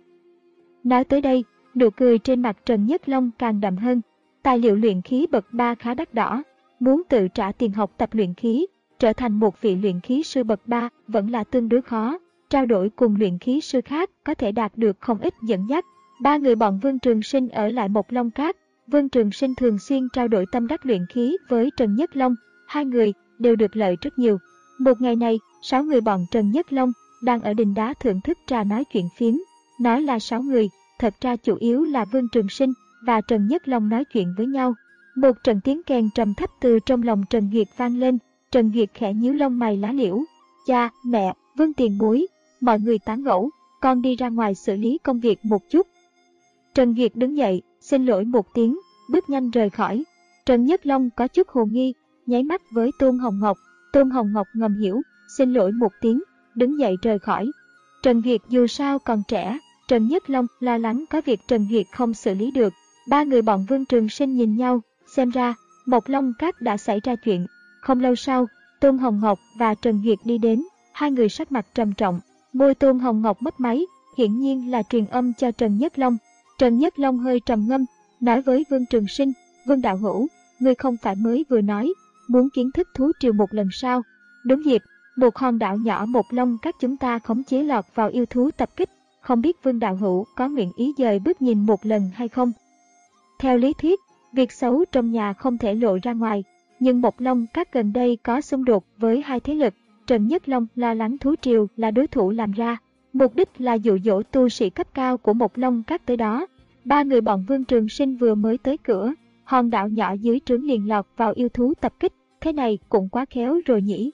Nói tới đây, nụ cười trên mặt Trần Nhất Long càng đậm hơn, tài liệu luyện khí bậc ba khá đắt đỏ, muốn tự trả tiền học tập luyện khí, trở thành một vị luyện khí sư bậc ba vẫn là tương đối khó, trao đổi cùng luyện khí sư khác có thể đạt được không ít dẫn dắt. Ba người bọn Vương Trường Sinh ở lại Mộc Long Các, Vương Trường Sinh thường xuyên trao đổi tâm đắc luyện khí với Trần Nhất Long, hai người đều được lợi rất nhiều. Một ngày này, sáu người bọn Trần Nhất Long đang ở đình đá thưởng thức trà nói chuyện phiếm. Nói là sáu người, thật ra chủ yếu là Vương Trường Sinh và Trần Nhất Long nói chuyện với nhau. Một trận tiếng kèn trầm thấp từ trong lòng Trần Duyệt vang lên. Trần Duyệt khẽ nhíu lông mày lá liễu. Cha, mẹ, Vương tiền bối, mọi người tán gẫu, con đi ra ngoài xử lý công việc một chút. Trần Duyệt đứng dậy, xin lỗi một tiếng, bước nhanh rời khỏi. Trần Nhất Long có chút hồ nghi, nháy mắt với Tôn Hồng Ngọc. Tôn Hồng Ngọc ngầm hiểu, xin lỗi một tiếng, đứng dậy rời khỏi. Trần Duyệt dù sao còn trẻ, Trần Nhất Long lo lắng có việc Trần Duyệt không xử lý được. Ba người bọn Vương Trường Sinh nhìn nhau, xem ra, Mộc Long Các đã xảy ra chuyện. Không lâu sau, Tôn Hồng Ngọc và Trần Duyệt đi đến, hai người sắc mặt trầm trọng. Môi Tôn Hồng Ngọc mất máy, hiển nhiên là truyền âm cho Trần Nhất Long. Trần Nhất Long hơi trầm ngâm, nói với Vương Trường Sinh, Vương đạo hữu, ngươi không phải mới vừa nói, muốn kiến thức thú triều một lần sao? Đúng dịp, một hòn đảo nhỏ Mộc Long Các chúng ta khống chế lọt vào yêu thú tập kích, không biết Vương đạo hữu có nguyện ý dời bước nhìn một lần hay không? Theo lý thuyết, việc xấu trong nhà không thể lộ ra ngoài, nhưng Mộc Long Các gần đây có xung đột với hai thế lực. Trần Nhất Long lo lắng thú triều là đối thủ làm ra, mục đích là dụ dỗ tu sĩ cấp cao của Mộc Long Các tới đó. Ba người bọn Vương Trường Sinh vừa mới tới cửa, hòn đảo nhỏ dưới trướng liền lọt vào yêu thú tập kích, thế này cũng quá khéo rồi nhỉ.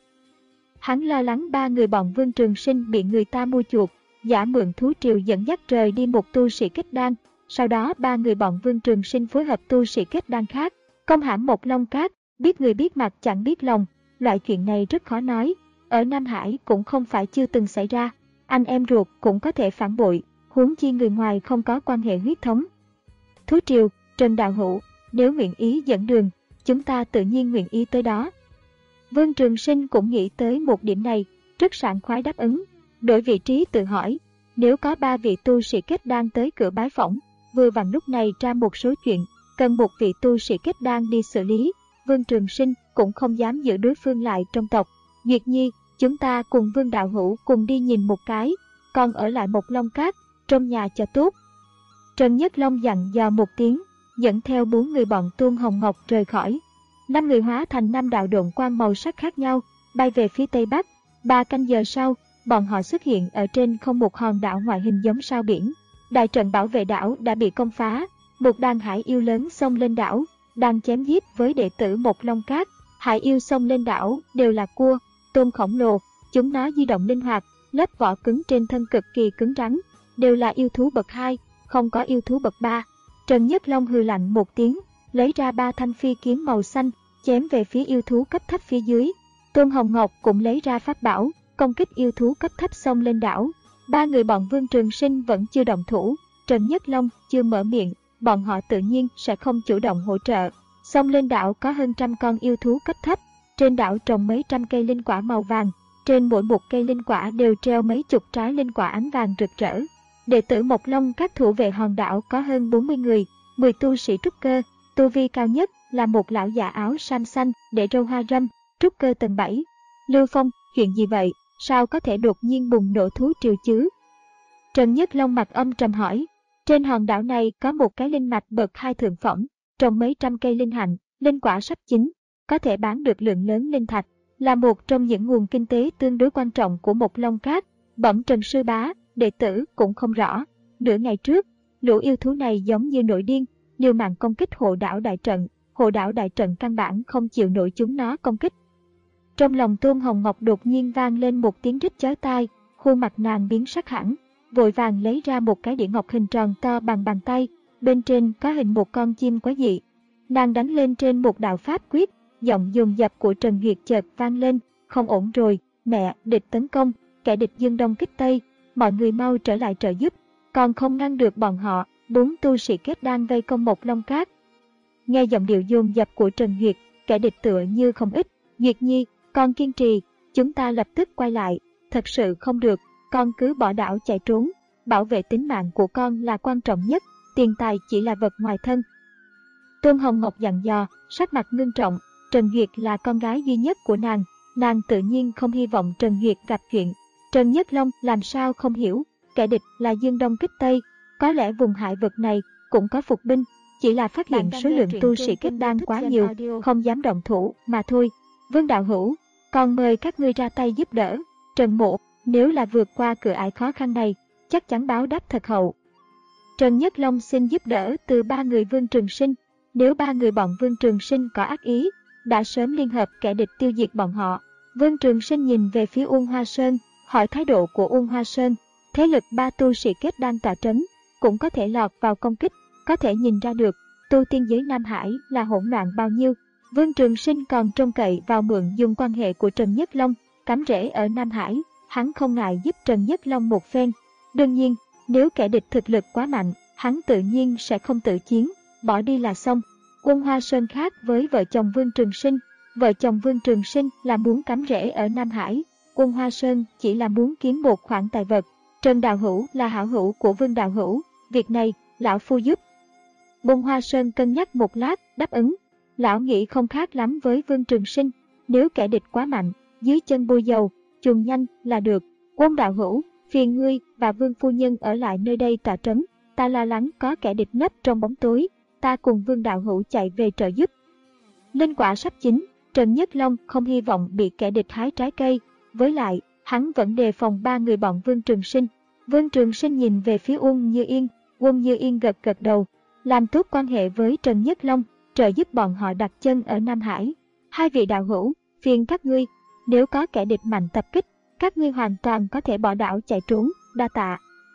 Hắn lo lắng ba người bọn Vương Trường Sinh bị người ta mua chuộc, giả mượn thú triều dẫn dắt rời đi một tu sĩ kết đan. Sau đó ba người bọn Vương Trường Sinh phối hợp tu sĩ kết đan khác, công hãm Mộc Long Các, biết người biết mặt chẳng biết lòng. Loại chuyện này rất khó nói, ở Nam Hải cũng không phải chưa từng xảy ra, anh em ruột cũng có thể phản bội, huống chi người ngoài không có quan hệ huyết thống. Thú triều, Trần đạo hữu, nếu nguyện ý dẫn đường, chúng ta tự nhiên nguyện ý tới đó. Vương Trường Sinh cũng nghĩ tới một điểm này, rất sảng khoái đáp ứng. Đổi vị trí tự hỏi, nếu có ba vị tu sĩ kết đan tới cửa bái phỏng, vừa vặn lúc này ra một số chuyện, cần một vị tu sĩ kết đan đi xử lý, Vương Trường Sinh cũng không dám giữ đối phương lại trong tộc. Duyệt Nhi, chúng ta cùng Vương đạo hữu cùng đi nhìn một cái, còn ở lại Mộc Long Các, trong nhà cho tốt. Trần Nhất Long dặn dò một tiếng, dẫn theo bốn người bọn Tôn Hồng Ngọc rời khỏi. Năm người hóa thành năm đạo độn quang màu sắc khác nhau, bay về phía tây bắc. Ba canh giờ sau, bọn họ xuất hiện ở trên không một hòn đảo ngoại hình giống sao biển. Đại trận bảo vệ đảo đã bị công phá, một đàn hải yêu lớn xông lên đảo, đang chém giết với đệ tử Mộc Long Các. Hải yêu xông lên đảo đều là cua, tôm khổng lồ, chúng nó di động linh hoạt, lớp vỏ cứng trên thân cực kỳ cứng rắn, đều là yêu thú bậc hai, không có yêu thú bậc ba. Trần Nhất Long hừ lạnh một tiếng, lấy ra ba thanh phi kiếm màu xanh, chém về phía yêu thú cấp thấp phía dưới. Tôn Hồng Ngọc cũng lấy ra pháp bảo, công kích yêu thú cấp thấp xông lên đảo. Ba người bọn Vương Trường Sinh vẫn chưa động thủ, Trần Nhất Long chưa mở miệng, bọn họ tự nhiên sẽ không chủ động hỗ trợ. Xông lên đảo có hơn trăm con yêu thú cấp thấp, trên đảo trồng mấy trăm cây linh quả màu vàng, trên mỗi một cây linh quả đều treo mấy chục trái linh quả ánh vàng rực rỡ. Đệ tử Mộc Long Các thủ vệ hòn đảo có hơn bốn mươi người, mười tu sĩ trúc cơ, tu vi cao nhất là một lão già áo sam xanh để râu hoa râm, trúc cơ tầng bảy. Lưu Phong, chuyện gì vậy, sao có thể đột nhiên bùng nổ thú triều chứ? Trần Nhất Long mặt âm trầm hỏi. Trên hòn đảo này có một cái linh mạch bậc hai thượng phẩm, trồng mấy trăm cây linh hạnh, linh quả sắp chín, có thể bán được lượng lớn linh thạch, là một trong những nguồn kinh tế tương đối quan trọng của Mộc Long Các. Bẩm Trần sư bá, đệ tử cũng không rõ. Nửa ngày trước, lũ yêu thú này giống như nổi điên, liều mạng công kích hộ đảo đại trận, hộ đảo đại trận căn bản không chịu nổi chúng nó công kích. Trong lòng Tôn Hồng Ngọc đột nhiên vang lên một tiếng rít chói tai, khuôn mặt nàng biến sắc hẳn, vội vàng lấy ra một cái đĩa ngọc hình tròn to bằng bàn tay, bên trên có hình một con chim quái dị. Nàng đánh lên trên một đạo pháp quyết, giọng dồn dập của Trần Duyệt chợt vang lên, không ổn rồi, mẹ, địch tấn công, kẻ địch dương đông kích tây, mọi người mau trở lại trợ giúp, còn không ngăn được bọn họ. Bốn tu sĩ kết đan vây công Mộc Long Các. Nghe giọng điệu dồn dập của Trần Duyệt, kẻ địch tựa như không ít. Duyệt Nhi, con kiên trì, chúng ta lập tức quay lại, thật sự không được, con cứ bỏ đảo chạy trốn, bảo vệ tính mạng của con là quan trọng nhất, tiền tài chỉ là vật ngoài thân. Tôn Hồng Ngọc dặn dò, sắc mặt ngưng trọng, Trần Duyệt là con gái duy nhất của nàng, nàng tự nhiên không hy vọng Trần Duyệt gặp chuyện. Trần Nhất Long làm sao không hiểu, kẻ địch là dương đông kích tây, có lẽ vùng hải vực này cũng có phục binh, chỉ là phát hiện số lượng tu sĩ kết đan quá nhiều, không dám động thủ mà thôi. Vương đạo hữu, còn mời các ngươi ra tay giúp đỡ. Trần Mộ, Nếu là vượt qua cửa ải khó khăn này, chắc chắn báo đáp thật hậu. Trần Nhất Long xin giúp đỡ từ ba người Vương Trường Sinh. Nếu ba người bọn Vương Trường Sinh có ác ý, đã sớm liên hợp kẻ địch tiêu diệt bọn họ. Vương Trường Sinh nhìn về phía Uông Hoa Sơn, hỏi thái độ của Uông Hoa Sơn. Thế lực ba tu sĩ kết đan tọa trấn, cũng có thể lọt vào công kích, có thể nhìn ra được tu tiên giới Nam Hải là hỗn loạn bao nhiêu. Vương Trường Sinh còn trông cậy vào mượn dùng quan hệ của Trần Nhất Long, cắm rễ ở Nam Hải, hắn không ngại giúp Trần Nhất Long một phen. Đương nhiên, nếu kẻ địch thực lực quá mạnh, hắn tự nhiên sẽ không tự chiến, bỏ đi là xong. Uông Hoa Sơn khác với vợ chồng Vương Trường Sinh, vợ chồng Vương Trường Sinh là muốn cắm rễ ở Nam Hải, Uông Hoa Sơn chỉ là muốn kiếm một khoản tài vật. Trần Đạo Hữu là hảo hữu của Vương Đạo Hữu, việc này, lão phu giúp. Uông Hoa Sơn cân nhắc một lát, đáp ứng. Lão nghĩ không khác lắm với Vương Trường Sinh, nếu kẻ địch quá mạnh, dưới chân bôi dầu, chuồn nhanh là được. Uông Đạo Hữu, phiền ngươi và Vương Phu Nhân ở lại nơi đây tọa trấn, ta lo lắng có kẻ địch nấp trong bóng tối, ta cùng Vương Đạo Hữu chạy về trợ giúp. Linh quả sắp chín, Trần Nhất Long không hy vọng bị kẻ địch hái trái cây, với lại, hắn vẫn đề phòng ba người bọn Vương Trường Sinh. Vương Trường Sinh nhìn về phía Uông Như Yên, Uông Như Yên gật gật đầu, làm tốt quan hệ với Trần Nhất Long, trợ giúp bọn họ đặt chân ở Nam Hải. Hai vị đạo hữu, phiền các ngươi, nếu có kẻ địch mạnh tập kích, các ngươi hoàn toàn có thể bỏ đảo chạy trốn, đa tạ.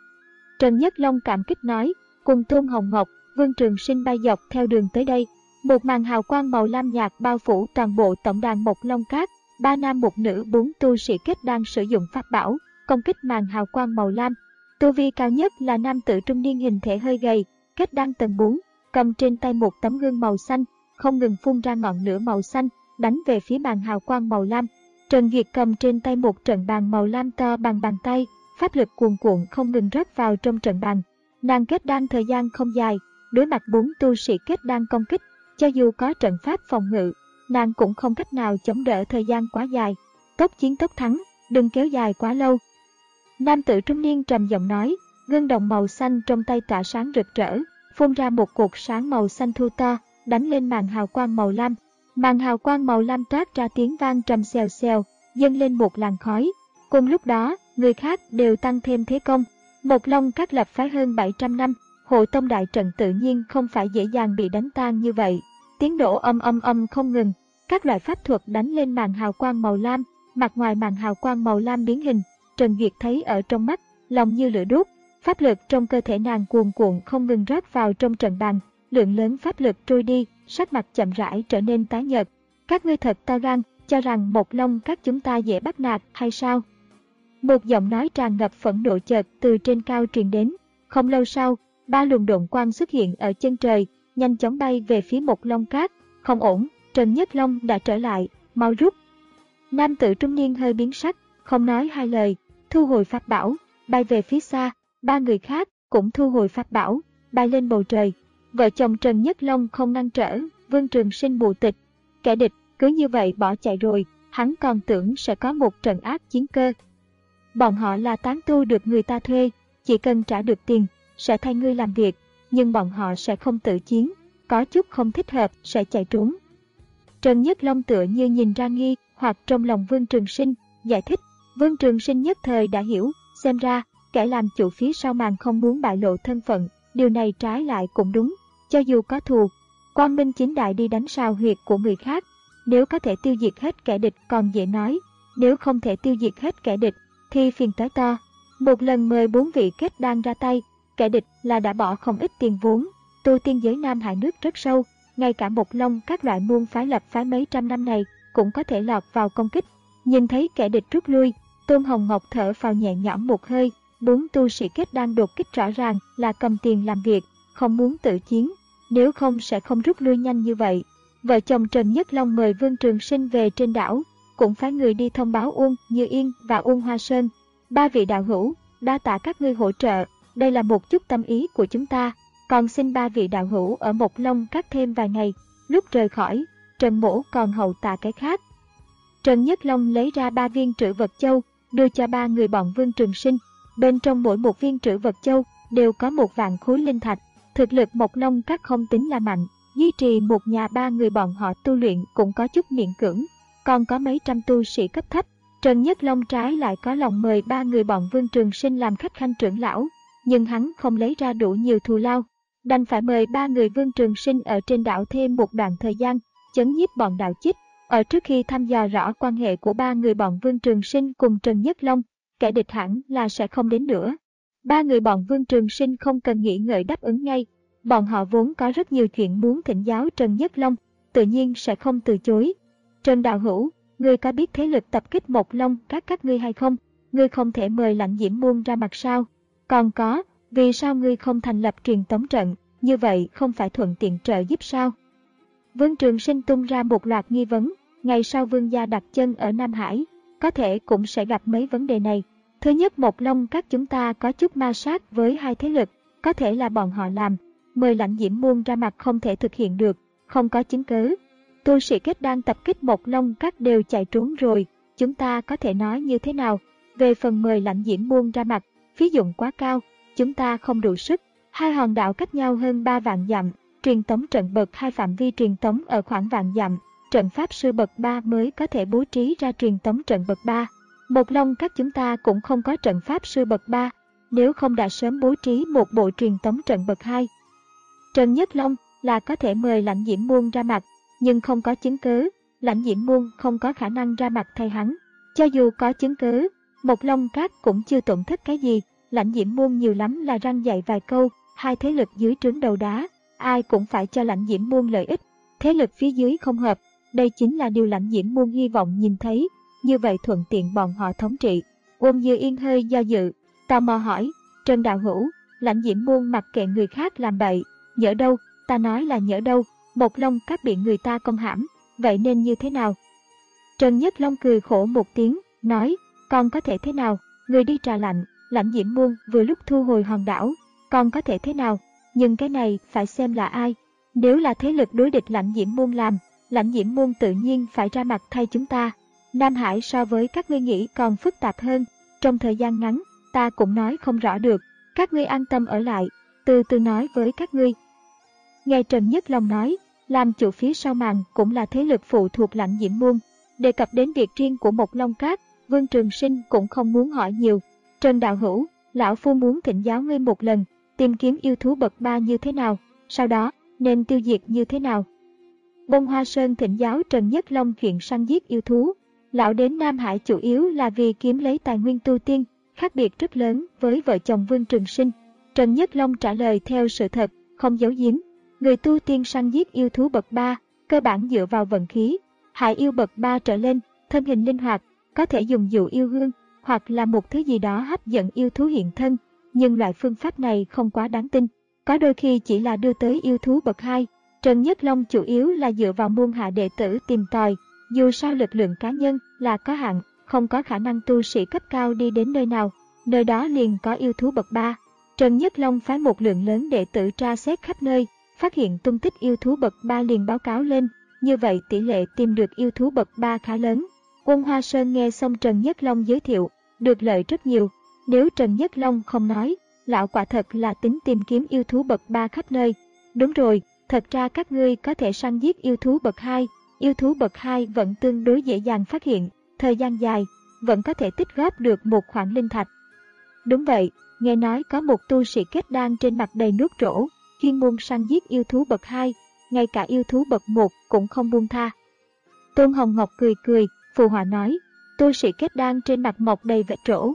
Trần Nhất Long cảm kích nói, cùng Tôn Hồng Ngọc, Vương Trường Sinh bay dọc theo đường tới đây. Một màn hào quang màu lam nhạt bao phủ toàn bộ tổng đàn Mộc Long Cát, ba nam một nữ bốn tu sĩ kết đang sử dụng pháp bảo, công kích màn hào quang màu lam. Tu vi cao nhất là nam tử trung niên hình thể hơi gầy, kết đan tầng bốn, cầm trên tay một tấm gương màu xanh, không ngừng phun ra ngọn lửa màu xanh, đánh về phía màn hào quang màu lam. Trần Duyệt cầm trên tay một trận bàn màu lam to bằng bàn tay, pháp lực cuồn cuộn không ngừng rớt vào trong trận bàn. Nàng kết đan thời gian không dài, đối mặt bốn tu sĩ kết đan công kích, cho dù có trận pháp phòng ngự, nàng cũng không cách nào chống đỡ thời gian quá dài. Tốc chiến tốc thắng, đừng kéo dài quá lâu. Nam tử trung niên trầm giọng nói, gương đồng màu xanh trong tay tỏa sáng rực rỡ, phun ra một cột sáng màu xanh thu to, đánh lên màn hào quang màu lam. Màn hào quang màu lam toát ra tiếng vang trầm xèo xèo, dâng lên một làn khói. Cùng lúc đó, người khác đều tăng thêm thế công. Mộc Long Cát lập phái hơn bảy trăm năm, hộ tông đại trận tự nhiên không phải dễ dàng bị đánh tan như vậy. Tiếng nổ âm âm âm không ngừng, các loại pháp thuật đánh lên màn hào quang màu lam, mặt ngoài màn hào quang màu lam biến hình. Trần Duyệt thấy ở trong mắt, lòng như lửa đốt, pháp lực trong cơ thể nàng cuồn cuộn không ngừng rót vào trong trận bàn, lượng lớn pháp lực trôi đi, sắc mặt chậm rãi trở nên tái nhợt. Các ngươi thật to gan, cho rằng Mộc Long Cát chúng ta dễ bắt nạt hay sao? Một giọng nói tràn ngập phẫn nộ chợt từ trên cao truyền đến. Không lâu sau, ba luồng độn quang xuất hiện ở chân trời, nhanh chóng bay về phía Mộc Long Cát. Không ổn, Trần Nhất Long đã trở lại, mau rút. Nam tử trung niên hơi biến sắc, không nói hai lời, thu hồi pháp bảo, bay về phía xa. Ba người khác cũng thu hồi pháp bảo, bay lên bầu trời. Vợ chồng Trần Nhất Long không ngăn trở, Vương Trường Sinh mù tịch. Kẻ địch cứ như vậy bỏ chạy rồi, hắn còn tưởng sẽ có một trận ác chiến cơ. Bọn họ là tán tu được người ta thuê, chỉ cần trả được tiền, sẽ thay ngươi làm việc, nhưng bọn họ sẽ không tự chiến, có chút không thích hợp sẽ chạy trốn. Trần Nhất Long tựa như nhìn ra nghi hoặc trong lòng Vương Trường Sinh, giải thích. Vương Trường Sinh nhất thời đã hiểu, xem ra, kẻ làm chủ phía sau màn không muốn bại lộ thân phận, điều này trái lại cũng đúng. Cho dù có thù, quang minh chính đại đi đánh sào huyệt của người khác, nếu có thể tiêu diệt hết kẻ địch còn dễ nói, nếu không thể tiêu diệt hết kẻ địch, thì phiền toái to. Một lần mời bốn vị kết đan ra tay, kẻ địch là đã bỏ không ít tiền vốn. Tu tiên giới Nam Hải nước rất sâu, ngay cả Mộc Long các loại môn phái lập phái mấy trăm năm này cũng có thể lọt vào công kích. Nhìn thấy kẻ địch rút lui, Tôn Hồng Ngọc thở phào nhẹ nhõm một hơi. Bốn tu sĩ kết đan đột kích rõ ràng là cầm tiền làm việc, không muốn tự chiến, nếu không sẽ không rút lui nhanh như vậy. Vợ chồng Trần Nhất Long mời Vương Trường Sinh về trên đảo, cũng phái người đi thông báo Uông Như Yên và Uông Hoa Sơn. Ba vị đạo hữu, đa tạ các ngươi hỗ trợ, đây là một chút tâm ý của chúng ta, còn xin ba vị đạo hữu ở Mộc Long Cát thêm vài ngày. Lúc rời khỏi, Trần Mỗ còn hậu tạ cái khác. Trần Nhất Long lấy ra ba viên trữ vật châu, đưa cho ba người bọn Vương Trường Sinh. Bên trong mỗi một viên trữ vật châu đều có một vạn khối linh thạch. Thực lực Mộc Long Cát không tính là mạnh, duy trì một nhà ba người bọn họ tu luyện cũng có chút miễn cưỡng. Còn có mấy trăm tu sĩ cấp thấp, Trần Nhất Long trái lại có lòng mời ba người bọn Vương Trường Sinh làm khách khanh trưởng lão, nhưng hắn không lấy ra đủ nhiều thù lao, đành phải mời ba người Vương Trường Sinh ở trên đảo thêm một đoạn thời gian, chấn nhiếp bọn đạo chích. Ở trước khi thăm dò rõ quan hệ của ba người bọn Vương Trường Sinh cùng Trần Nhất Long, kẻ địch hẳn là sẽ không đến nữa. Ba người bọn Vương Trường Sinh không cần nghĩ ngợi đáp ứng ngay, bọn họ vốn có rất nhiều chuyện muốn thỉnh giáo Trần Nhất Long, tự nhiên sẽ không từ chối. Trần đạo hữu, ngươi có biết thế lực tập kích Mộc Long các các ngươi hay không? Ngươi không thể mời Lãnh Diễm Môn ra mặt sao? Còn có, vì sao ngươi không thành lập truyền tống trận, như vậy không phải thuận tiện trợ giúp sao? Vương Trường Sinh tung ra một loạt nghi vấn, ngày sau Vương gia đặt chân ở Nam Hải, có thể cũng sẽ gặp mấy vấn đề này. Thứ nhất, Mộc Long các chúng ta có chút ma sát với hai thế lực, có thể là bọn họ làm, mời Lãnh Diễm Môn ra mặt không thể thực hiện được, không có chứng cứ. Tu sĩ kết đan tập kích Mộc Long các đều chạy trốn rồi, chúng ta có thể nói như thế nào? Về phần mời Lãnh Diễm Môn ra mặt, phí dụng quá cao, chúng ta không đủ sức. Hai hòn đảo cách nhau hơn ba vạn dặm, truyền tống trận bậc hai phạm vi truyền tống ở khoảng vạn dặm, trận pháp sư bậc ba mới có thể bố trí ra truyền tống trận bậc ba. Mộc Long các chúng ta cũng không có trận pháp sư bậc ba, nếu không đã sớm bố trí một bộ truyền tống trận bậc hai. Trần Nhất Long là có thể mời Lãnh Diễm Môn ra mặt, nhưng không có chứng cứ, Lãnh Diễm Môn không có khả năng ra mặt thay hắn. Cho dù có chứng cứ, Mộc Long các cũng chưa tổn thất cái gì, Lãnh Diễm Môn nhiều lắm là răng dạy vài câu, hai thế lực dưới trướng đầu đá, ai cũng phải cho Lãnh Diễm Môn lợi ích, thế lực phía dưới không hợp, đây chính là điều Lãnh Diễm Môn hy vọng nhìn thấy, như vậy thuận tiện bọn họ thống trị. Ôn Như Yên hơi do dự, tò mò hỏi, Trần đạo hữu, Lãnh Diễm Môn mặc kệ người khác làm bậy, nhỡ đâu, ta nói là nhỡ đâu, Mộc Long các bị người ta công hãm, vậy nên như thế nào? Trần Nhất Long cười khổ một tiếng, nói, còn có thể thế nào, người đi trà lạnh, Lãnh Diễm Môn vừa lúc thu hồi hòn đảo, còn có thể thế nào, nhưng cái này phải xem là ai. Nếu là thế lực đối địch Lãnh Diễm Môn làm, Lãnh Diễm Môn tự nhiên phải ra mặt thay chúng ta. Nam Hải so với các ngươi nghĩ còn phức tạp hơn, trong thời gian ngắn, ta cũng nói không rõ được, các ngươi an tâm ở lại, từ từ nói với các ngươi. Nghe Trần Nhất Long nói, làm chủ phía sau màn cũng là thế lực phụ thuộc Lãnh Diễm Môn. Đề cập đến việc riêng của Mộc Long các, Vương Trường Sinh cũng không muốn hỏi nhiều. Trần đạo hữu, lão phu muốn thỉnh giáo ngươi một lần, tìm kiếm yêu thú bậc ba như thế nào, sau đó nên tiêu diệt như thế nào. Bông Hoa Sơn thỉnh giáo Trần Nhất Long chuyện săn giết yêu thú. Lão đến Nam Hải chủ yếu là vì kiếm lấy tài nguyên tu tiên, khác biệt rất lớn với vợ chồng Vương Trường Sinh. Trần Nhất Long trả lời theo sự thật, không giấu giếm. Người tu tiên săn giết yêu thú bậc ba, cơ bản dựa vào vận khí. Hải yêu bậc ba trở lên, thân hình linh hoạt, có thể dùng dụ yêu hương, hoặc là một thứ gì đó hấp dẫn yêu thú hiện thân. Nhưng loại phương pháp này không quá đáng tin, có đôi khi chỉ là đưa tới yêu thú bậc hai. Trần Nhất Long chủ yếu là dựa vào môn hạ đệ tử tìm tòi, dù sao lực lượng cá nhân là có hạn, không có khả năng tu sĩ cấp cao đi đến nơi nào, nơi đó liền có yêu thú bậc ba. Trần Nhất Long phái một lượng lớn đệ tử tra xét khắp nơi, phát hiện tung tích yêu thú bậc ba liền báo cáo lên, như vậy tỷ lệ tìm được yêu thú bậc ba khá lớn. Quân Hoa Sơn nghe xong Trần Nhất Long giới thiệu, được lợi rất nhiều. Nếu Trần Nhất Long không nói, lão quả thật là tính tìm kiếm yêu thú bậc ba khắp nơi. Đúng rồi, thật ra các ngươi có thể săn giết yêu thú bậc hai, yêu thú bậc hai vẫn tương đối dễ dàng phát hiện, thời gian dài, vẫn có thể tích góp được một khoản linh thạch. Đúng vậy, nghe nói có một tu sĩ kết đan trên mặt đầy nước rỗ, chuyên môn săn giết yêu thú bậc hai, ngay cả yêu thú bậc một cũng không buông tha. Tôn Hồng Ngọc cười cười, phụ họa nói, tu sĩ kết đan trên mặt mọc đầy vết rỗ.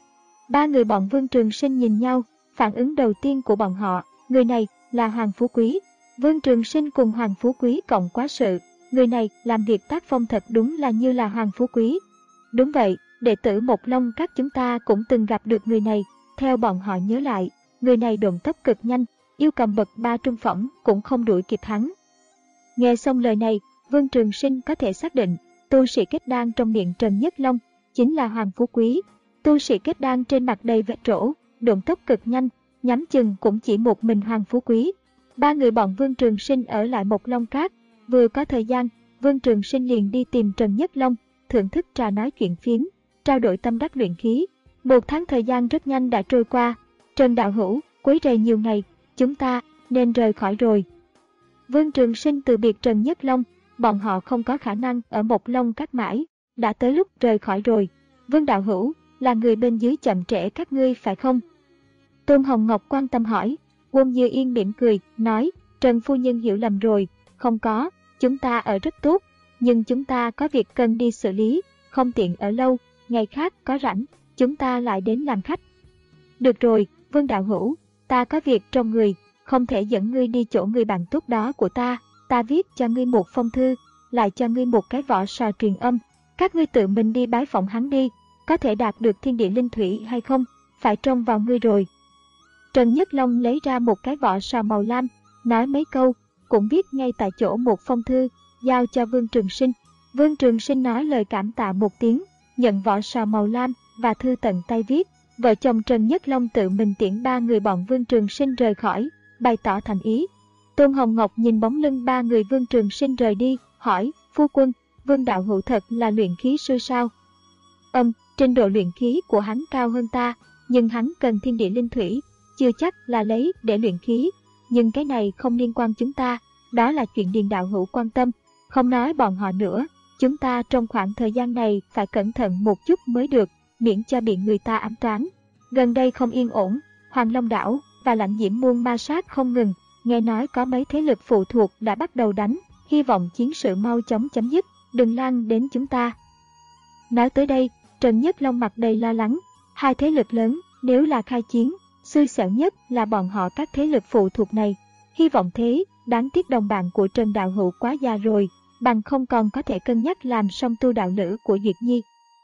Ba người bọn Vương Trường Sinh nhìn nhau, phản ứng đầu tiên của bọn họ, người này là Hoàng Phú Quý. Vương Trường Sinh cùng Hoàng Phú Quý cộng quá sự, người này làm việc tác phong thật đúng là như là Hoàng Phú Quý. Đúng vậy, đệ tử Mộc Long các chúng ta cũng từng gặp được người này, theo bọn họ nhớ lại, người này độn tốc cực nhanh, yêu cầm bậc ba trung phẩm cũng không đuổi kịp hắn. Nghe xong lời này, Vương Trường Sinh có thể xác định, tu sĩ kết đan trong miệng Trần Nhất Long chính là Hoàng Phú Quý. Tu sĩ kết đan trên mặt đầy vết rỗ, độn tốc cực nhanh, nhắm chừng cũng chỉ một mình Hoàng Phú Quý. Ba người bọn Vương Trường Sinh ở lại Mộc Long các, vừa có thời gian, Vương Trường Sinh liền đi tìm Trần Nhất Long, thưởng thức trà nói chuyện phiếm, trao đổi tâm đắc luyện khí. Một tháng thời gian rất nhanh đã trôi qua. Trần đạo hữu, quấy rầy nhiều ngày, chúng ta nên rời khỏi rồi. Vương Trường Sinh từ biệt Trần Nhất Long, bọn họ không có khả năng ở Mộc Long các mãi, đã tới lúc rời khỏi rồi. Vương đạo hữu, là người bên dưới chậm trễ các ngươi phải không? Tôn Hồng Ngọc quan tâm hỏi. Quân Như Yên mỉm cười, nói, Trần phu nhân hiểu lầm rồi, không có, chúng ta ở rất tốt, nhưng chúng ta có việc cần đi xử lý, không tiện ở lâu, ngày khác có rảnh, chúng ta lại đến làm khách. Được rồi, Vương đạo hữu, ta có việc trong người, không thể dẫn ngươi đi chỗ người bạn tốt đó của ta, ta viết cho ngươi một phong thư, lại cho ngươi một cái vỏ sò truyền âm, các ngươi tự mình đi bái phỏng hắn đi, có thể đạt được thiên địa linh thủy hay không, phải trông vào ngươi rồi. Trần Nhất Long lấy ra một cái vỏ sò màu lam, nói mấy câu, cũng viết ngay tại chỗ một phong thư, giao cho Vương Trường Sinh. Vương Trường Sinh nói lời cảm tạ một tiếng, nhận vỏ sò màu lam và thư tận tay viết. Vợ chồng Trần Nhất Long tự mình tiễn ba người bọn Vương Trường Sinh rời khỏi, bày tỏ thành ý. Tôn Hồng Ngọc nhìn bóng lưng ba người Vương Trường Sinh rời đi, hỏi, phu quân, Vương đạo hữu thật là luyện khí sư sao? Âm, trình độ luyện khí của hắn cao hơn ta, nhưng hắn cần thiên địa linh thủy, chưa chắc là lấy để luyện khí, nhưng cái này không liên quan chúng ta, đó là chuyện Điền đạo hữu quan tâm, không nói bọn họ nữa, chúng ta trong khoảng thời gian này phải cẩn thận một chút mới được, miễn cho bị người ta ám toán. Gần đây không yên ổn, Hoàng Long đảo và Lãnh Diễm môn ma sát không ngừng, nghe nói có mấy thế lực phụ thuộc đã bắt đầu đánh, hy vọng chiến sự mau chóng chấm dứt, đừng lan đến chúng ta. Nói tới đây, Trần Nhất Long mặt đầy lo lắng, hai thế lực lớn, nếu là khai chiến, xui xẻo nhất là bọn họ các thế lực phụ thuộc này. Hy vọng thế, đáng tiếc đồng bạn của Trần đạo hữu quá già rồi, bằng không còn có thể cân nhắc làm song tu đạo lữ của Duyệt Nhi.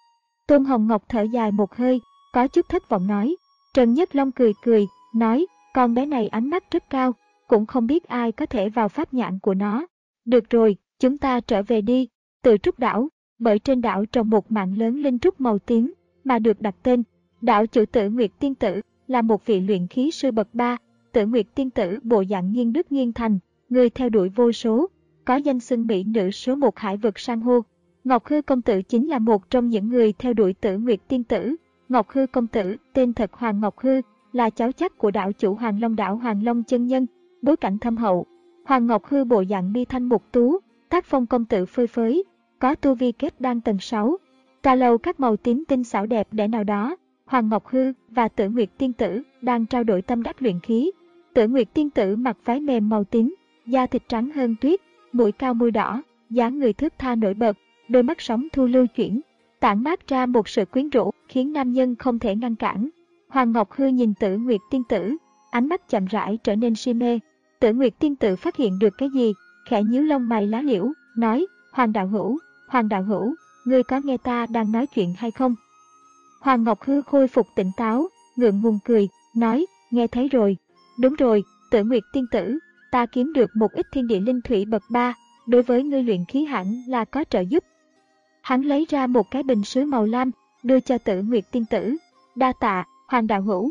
Tôn Hồng Ngọc thở dài một hơi, có chút thất vọng nói. Trần Nhất Long cười cười, nói, con bé này ánh mắt rất cao, cũng không biết ai có thể vào pháp nhãn của nó. Được rồi, chúng ta trở về đi. Từ Trúc đảo, bởi trên đảo trồng một mảng lớn linh trúc màu tím, mà được đặt tên, đảo chủ Tử Nguyệt Tiên Tử, là một vị luyện khí sư bậc ba. Tử Nguyệt Tiên Tử bộ dạng nghiêng đức nghiêng thành, người theo đuổi vô số, có danh xưng mỹ nữ số một hải vực san hô. Ngọc Hư công tử chính là một trong những người theo đuổi Tử Nguyệt Tiên Tử. Ngọc Hư công tử, tên thật Hoàng Ngọc Hư, là cháu chắc của đảo chủ Hoàng Long đảo Hoàng Long chân nhân, bối cảnh thâm hậu. Hoàng Ngọc Hư bộ dạng mi thanh mục tú, tác phong công tử phơi phới, có tu vi kết đan tầng sáu. Trà lầu các màu tím tinh xảo đẹp để nào đó, Hoàng Ngọc Hư và Tử Nguyệt Tiên Tử đang trao đổi tâm đắc luyện khí. Tử Nguyệt Tiên Tử mặc váy mềm màu tím, da thịt trắng hơn tuyết, mũi cao môi đỏ, dáng người thướt tha nổi bật, đôi mắt sóng thu lưu chuyển, tản mát ra một sự quyến rũ khiến nam nhân không thể ngăn cản. Hoàng Ngọc Hư nhìn Tử Nguyệt Tiên Tử, ánh mắt chậm rãi trở nên si mê. Tử Nguyệt Tiên Tử phát hiện được cái gì, khẽ nhíu lông mày lá liễu, nói, Hoàng đạo hữu, Hoàng đạo hữu, ngươi có nghe ta đang nói chuyện hay không? Hoàng Ngọc Hư khôi phục tỉnh táo, ngượng ngùng cười, nói, nghe thấy rồi. Đúng rồi, Tử Nguyệt Tiên Tử, ta kiếm được một ít thiên địa linh thủy bậc ba, đối với ngươi luyện khí hẳn là có trợ giúp. Hắn lấy ra một cái bình sứ màu lam, đưa cho Tử Nguyệt Tiên Tử. Đa tạ, Hoàng đạo hữu.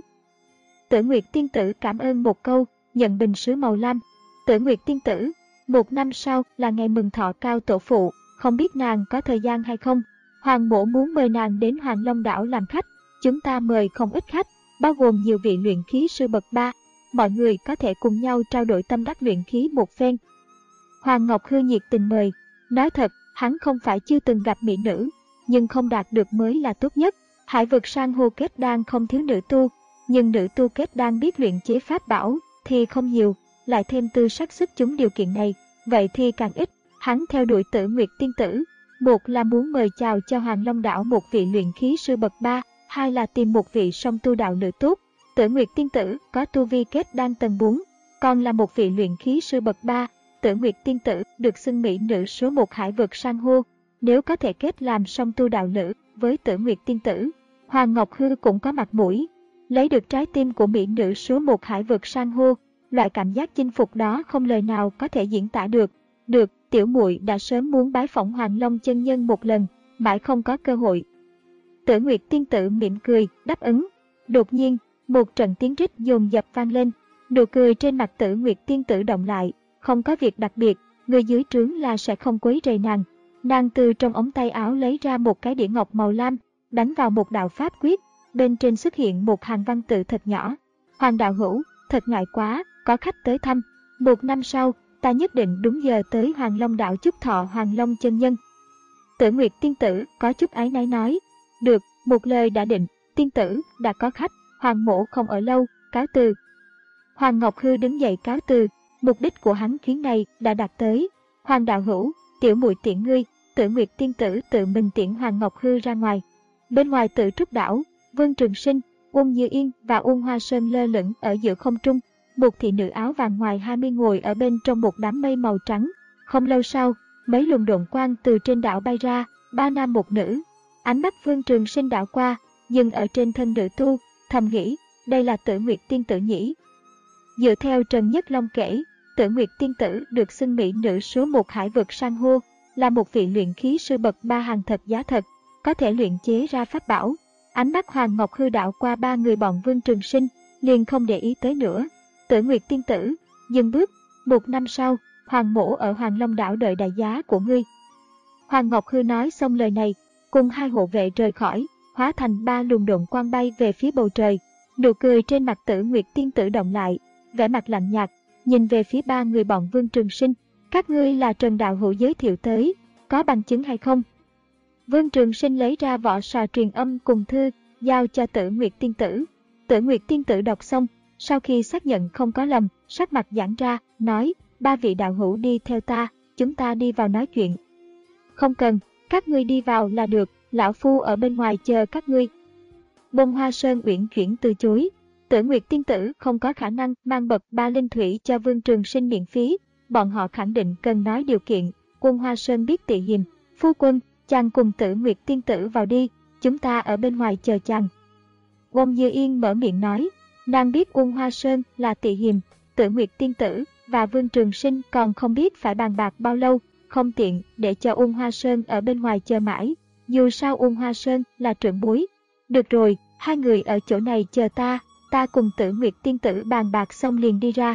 Tử Nguyệt Tiên Tử cảm ơn một câu, nhận bình sứ màu lam. Tử Nguyệt Tiên Tử, một năm sau là ngày mừng thọ cao tổ phụ, không biết nàng có thời gian hay không? Hoàng mỗ muốn mời nàng đến Hoàng Long đảo làm khách, chúng ta mời không ít khách, bao gồm nhiều vị luyện khí sư bậc ba. Mọi người có thể cùng nhau trao đổi tâm đắc luyện khí một phen. Hoàng Ngọc Hư nhiệt tình mời, nói thật, hắn không phải chưa từng gặp mỹ nữ, nhưng không đạt được mới là tốt nhất. Hải vực san hô kết đan không thiếu nữ tu, nhưng nữ tu kết đan biết luyện chế pháp bảo thì không nhiều, lại thêm tư sắc xuất chúng điều kiện này, vậy thì càng ít. Hắn theo đuổi Tử Nguyệt Tiên Tử, một là muốn mời chào cho Hoàng Long đảo một vị luyện khí sư bậc ba, hai là tìm một vị song tu đạo lữ tốt. Tử Nguyệt Tiên Tử có tu vi kết đan tầng bốn, còn là một vị luyện khí sư bậc ba. Tử Nguyệt Tiên Tử được xưng mỹ nữ số một hải vực san hô, nếu có thể kết làm song tu đạo lữ với Tử Nguyệt Tiên Tử, Hoàng Ngọc Hư cũng có mặt mũi, lấy được trái tim của mỹ nữ số một hải vực san hô, loại cảm giác chinh phục đó không lời nào có thể diễn tả được. Được, tiểu muội đã sớm muốn bái phỏng Hoàng Long chân nhân một lần, mãi không có cơ hội. Tử Nguyệt Tiên Tử mỉm cười, đáp ứng. Đột nhiên, một trận tiếng rít dồn dập vang lên, nụ cười trên mặt Tử Nguyệt Tiên Tử động lại, không có việc đặc biệt, người dưới trướng là sẽ không quấy rầy nàng. Nàng từ trong ống tay áo lấy ra một cái đĩa ngọc màu lam, đánh vào một đạo pháp quyết, bên trên xuất hiện một hàng văn tự thật nhỏ. Hoàng đạo hữu, thật ngại quá, có khách tới thăm, một năm sau, ta nhất định đúng giờ tới Hoàng Long đảo chúc thọ Hoàng Long chân nhân. Tử Nguyệt Tiên Tử có chút áy náy nói, được, một lời đã định, tiên tử, đã có khách, Hoàng mỗ không ở lâu, cáo từ. Hoàng Ngọc Hư đứng dậy cáo từ, mục đích của hắn chuyến này đã đạt tới. Hoàng đạo hữu, tiểu muội tiễn ngươi, Tử Nguyệt tiên tử tự mình tiễn Hoàng Ngọc Hư ra ngoài. Bên ngoài Tự Trúc đảo, Vương Trường Sinh, Uông Như Yên và Uông Hoa Sơn lơ lửng ở giữa không trung. Một thị nữ áo vàng ngoài hai mươi ngồi ở bên trong một đám mây màu trắng. Không lâu sau, mấy luồng độn quang từ trên đảo bay ra, ba nam một nữ. Ánh mắt Vương Trường Sinh đảo qua, dừng ở trên thân nữ tu, thầm nghĩ, đây là Tử Nguyệt tiên tử nhỉ. Dựa theo Trần Nhất Long kể, Tử Nguyệt tiên tử được xưng mỹ nữ số một hải vực san hô, là một vị luyện khí sư bậc ba hàng thật giá thật, có thể luyện chế ra pháp bảo. Ánh mắt Hoàng Ngọc Hư đảo qua ba người bọn Vương Trường Sinh, liền không để ý tới nữa. Tử Nguyệt tiên tử, dừng bước, một năm sau, Hoàng mỗ ở Hoàng Long đảo đợi đại giá của ngươi. Hoàng Ngọc Hư nói xong lời này, cùng hai hộ vệ rời khỏi, hóa thành ba luồng độn quang bay về phía bầu trời. Nụ cười trên mặt Tử Nguyệt tiên tử động lại, vẻ mặt lạnh nhạt, nhìn về phía ba người bọn Vương Trường Sinh. Các ngươi là Trần đạo hữu giới thiệu tới, có bằng chứng hay không? Vương Trường Sinh lấy ra vỏ sò truyền âm cùng thư, giao cho Tử Nguyệt tiên tử. Tử Nguyệt tiên tử đọc xong, sau khi xác nhận không có lầm, sắc mặt giãn ra, nói, ba vị đạo hữu đi theo ta, chúng ta đi vào nói chuyện. Không cần, các ngươi đi vào là được, lão phu ở bên ngoài chờ các ngươi. Bông Hoa Sơn uyển chuyển từ chối. Tử Nguyệt tiên tử không có khả năng mang bậc ba linh thủy cho Vương Trường Sinh miễn phí, bọn họ khẳng định cần nói điều kiện. Quân Hoa Sơn biết tị hiềm, phu quân, chàng cùng Tử Nguyệt tiên tử vào đi, chúng ta ở bên ngoài chờ chàng. Uông Như Yên mở miệng nói, nàng biết Uông Hoa Sơn là tị hiềm, Tử Nguyệt tiên tử và Vương Trường Sinh còn không biết phải bàn bạc bao lâu, không tiện để cho Uông Hoa Sơn ở bên ngoài chờ mãi, dù sao Uông Hoa Sơn là trưởng bối. Được rồi, hai người ở chỗ này chờ ta, ta cùng Tử Nguyệt tiên tử bàn bạc xong liền đi ra.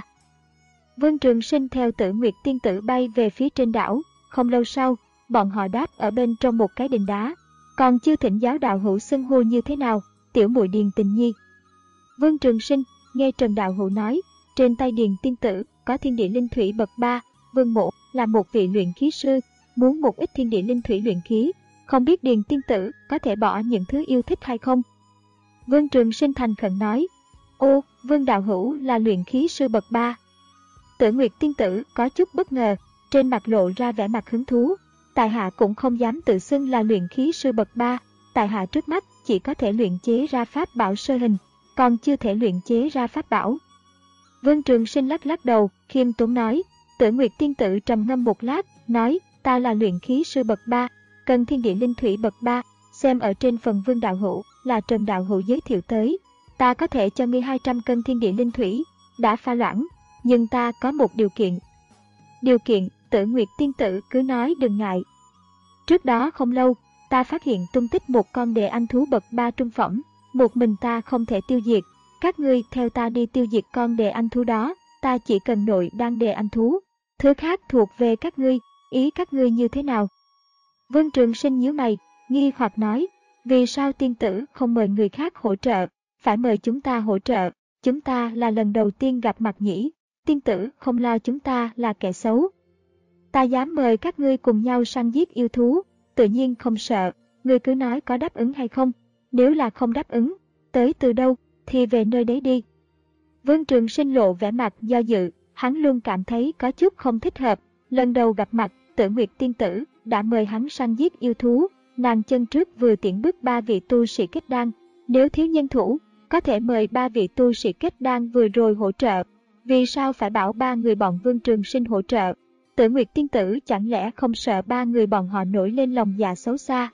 Vương Trường Sinh theo Tử Nguyệt tiên tử bay về phía trên đảo, không lâu sau, bọn họ đáp ở bên trong một cái đình đá. Còn chưa thỉnh giáo đạo hữu xưng hô như thế nào, tiểu muội Điền Tình Nhi. Vương Trường Sinh nghe Trần đạo hữu nói, trên tay Điền tiên tử có thiên địa linh thủy bậc ba, Vương mộ là một vị luyện khí sư, muốn một ít thiên địa linh thủy luyện khí, không biết Điền tiên tử có thể bỏ những thứ yêu thích hay không? Vương Trường Sinh thành khẩn nói, ô, Vương đạo hữu là luyện khí sư bậc ba. Tử Nguyệt tiên tử có chút bất ngờ, trên mặt lộ ra vẻ mặt hứng thú. Tại hạ cũng không dám tự xưng là luyện khí sư bậc ba, tại hạ trước mắt chỉ có thể luyện chế ra pháp bảo sơ hình, còn chưa thể luyện chế ra pháp bảo. Vương Trường Sinh lắc lắc đầu, khiêm tốn nói. Tử Nguyệt tiên tử trầm ngâm một lát, nói, ta là luyện khí sư bậc ba, cần thiên địa linh thủy bậc ba, xem ở trên phần Vương đạo hữu là Trần đạo hữu giới thiệu tới, ta có thể cho ngươi hai trăm cân thiên địa linh thủy, đã pha loãng, nhưng ta có một điều kiện. Điều kiện? Tử Nguyệt tiên tử cứ nói đừng ngại. Trước đó không lâu, ta phát hiện tung tích một con đề anh thú bậc ba trung phẩm, một mình ta không thể tiêu diệt, các ngươi theo ta đi tiêu diệt con đề anh thú đó, ta chỉ cần nội đan đề anh thú, thứ khác thuộc về các ngươi, ý các ngươi như thế nào? Vương Trường Sinh nhíu mày, nghi hoặc nói, vì sao tiên tử không mời người khác hỗ trợ, phải mời chúng ta hỗ trợ, chúng ta là lần đầu tiên gặp mặt nhỉ, tiên tử không lo chúng ta là kẻ xấu. Ta dám mời các ngươi cùng nhau săn giết yêu thú, tự nhiên không sợ, ngươi cứ nói có đáp ứng hay không, nếu là không đáp ứng, tới từ đâu, thì về nơi đấy đi. Vương Trường Sinh lộ vẻ mặt do dự, hắn luôn cảm thấy có chút không thích hợp, lần đầu gặp mặt, Tử Nguyệt tiên tử đã mời hắn săn giết yêu thú, nàng chân trước vừa tiễn bước ba vị tu sĩ kết đan, nếu thiếu nhân thủ, có thể mời ba vị tu sĩ kết đan vừa rồi hỗ trợ, vì sao phải bảo ba người bọn Vương Trường Sinh hỗ trợ? Tử Nguyệt tiên tử chẳng lẽ không sợ ba người bọn họ nổi lên lòng dạ xấu xa?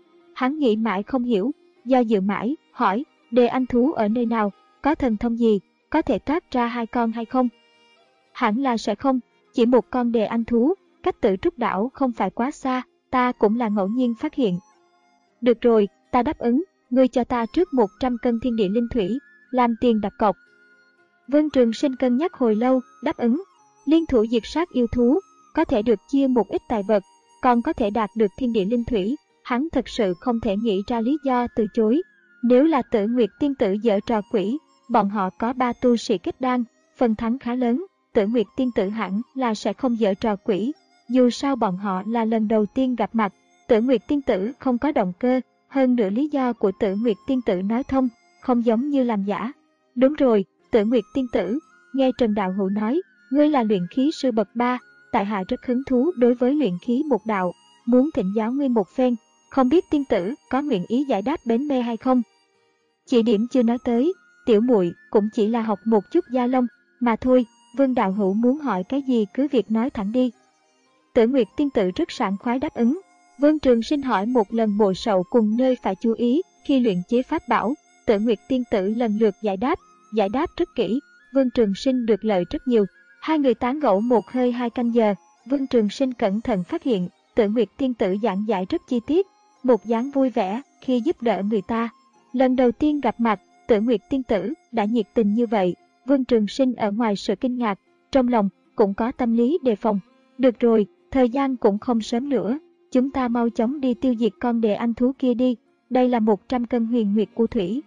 Hắn nghĩ mãi không hiểu, do dự mãi, hỏi, đề anh thú ở nơi nào, có thần thông gì, có thể toát ra hai con hay không? Hẳn là sẽ không, chỉ một con đề anh thú, cách Tự Trúc đảo không phải quá xa, ta cũng là ngẫu nhiên phát hiện. Được rồi, ta đáp ứng, ngươi cho ta trước một trăm cân thiên địa linh thủy, làm tiền đặt cọc. Vương Trường Sinh cân nhắc hồi lâu, đáp ứng. Liên thủ diệt sát yêu thú, có thể được chia một ít tài vật, còn có thể đạt được thiên địa linh thủy, hắn thật sự không thể nghĩ ra lý do từ chối. Nếu là Tử Nguyệt tiên tử giở trò quỷ, bọn họ có ba tu sĩ kết đan, phần thắng khá lớn, Tử Nguyệt tiên tử hẳn là sẽ không giở trò quỷ. Dù sao bọn họ là lần đầu tiên gặp mặt, Tử Nguyệt tiên tử không có động cơ, Hơn nữa lý do của Tử Nguyệt tiên tử nói thông, không giống như làm giả. Đúng rồi, Tử Nguyệt tiên tử, nghe Trần Đạo Hữu nói, ngươi là luyện khí sư bậc ba, tại hạ rất hứng thú đối với luyện khí một đạo, muốn thỉnh giáo ngươi một phen, không biết tiên tử có nguyện ý giải đáp bến mê hay không? Chỉ điểm chưa nói tới, tiểu muội cũng chỉ là học một chút gia long mà thôi, Vương Đạo Hữu muốn hỏi cái gì cứ việc nói thẳng đi. Tử Nguyệt tiên tử rất sảng khoái đáp ứng. Vương Trường Sinh hỏi một lần bộ sậu cùng nơi phải chú ý khi luyện chế pháp bảo, Tử Nguyệt tiên tử lần lượt giải đáp, giải đáp rất kỹ, Vương Trường Sinh được lợi rất nhiều. Hai người tán gẫu một hơi hai canh giờ, Vương Trường Sinh cẩn thận phát hiện, Tử Nguyệt tiên tử giảng giải rất chi tiết, một dáng vui vẻ khi giúp đỡ người ta. Lần đầu tiên gặp mặt, Tử Nguyệt tiên tử đã nhiệt tình như vậy, Vương Trường Sinh ở ngoài sự kinh ngạc, trong lòng cũng có tâm lý đề phòng. Được rồi, thời gian cũng không sớm nữa, chúng ta mau chóng đi tiêu diệt con đề anh thú kia đi, đây là một trăm cân huyền nguyệt của thủy.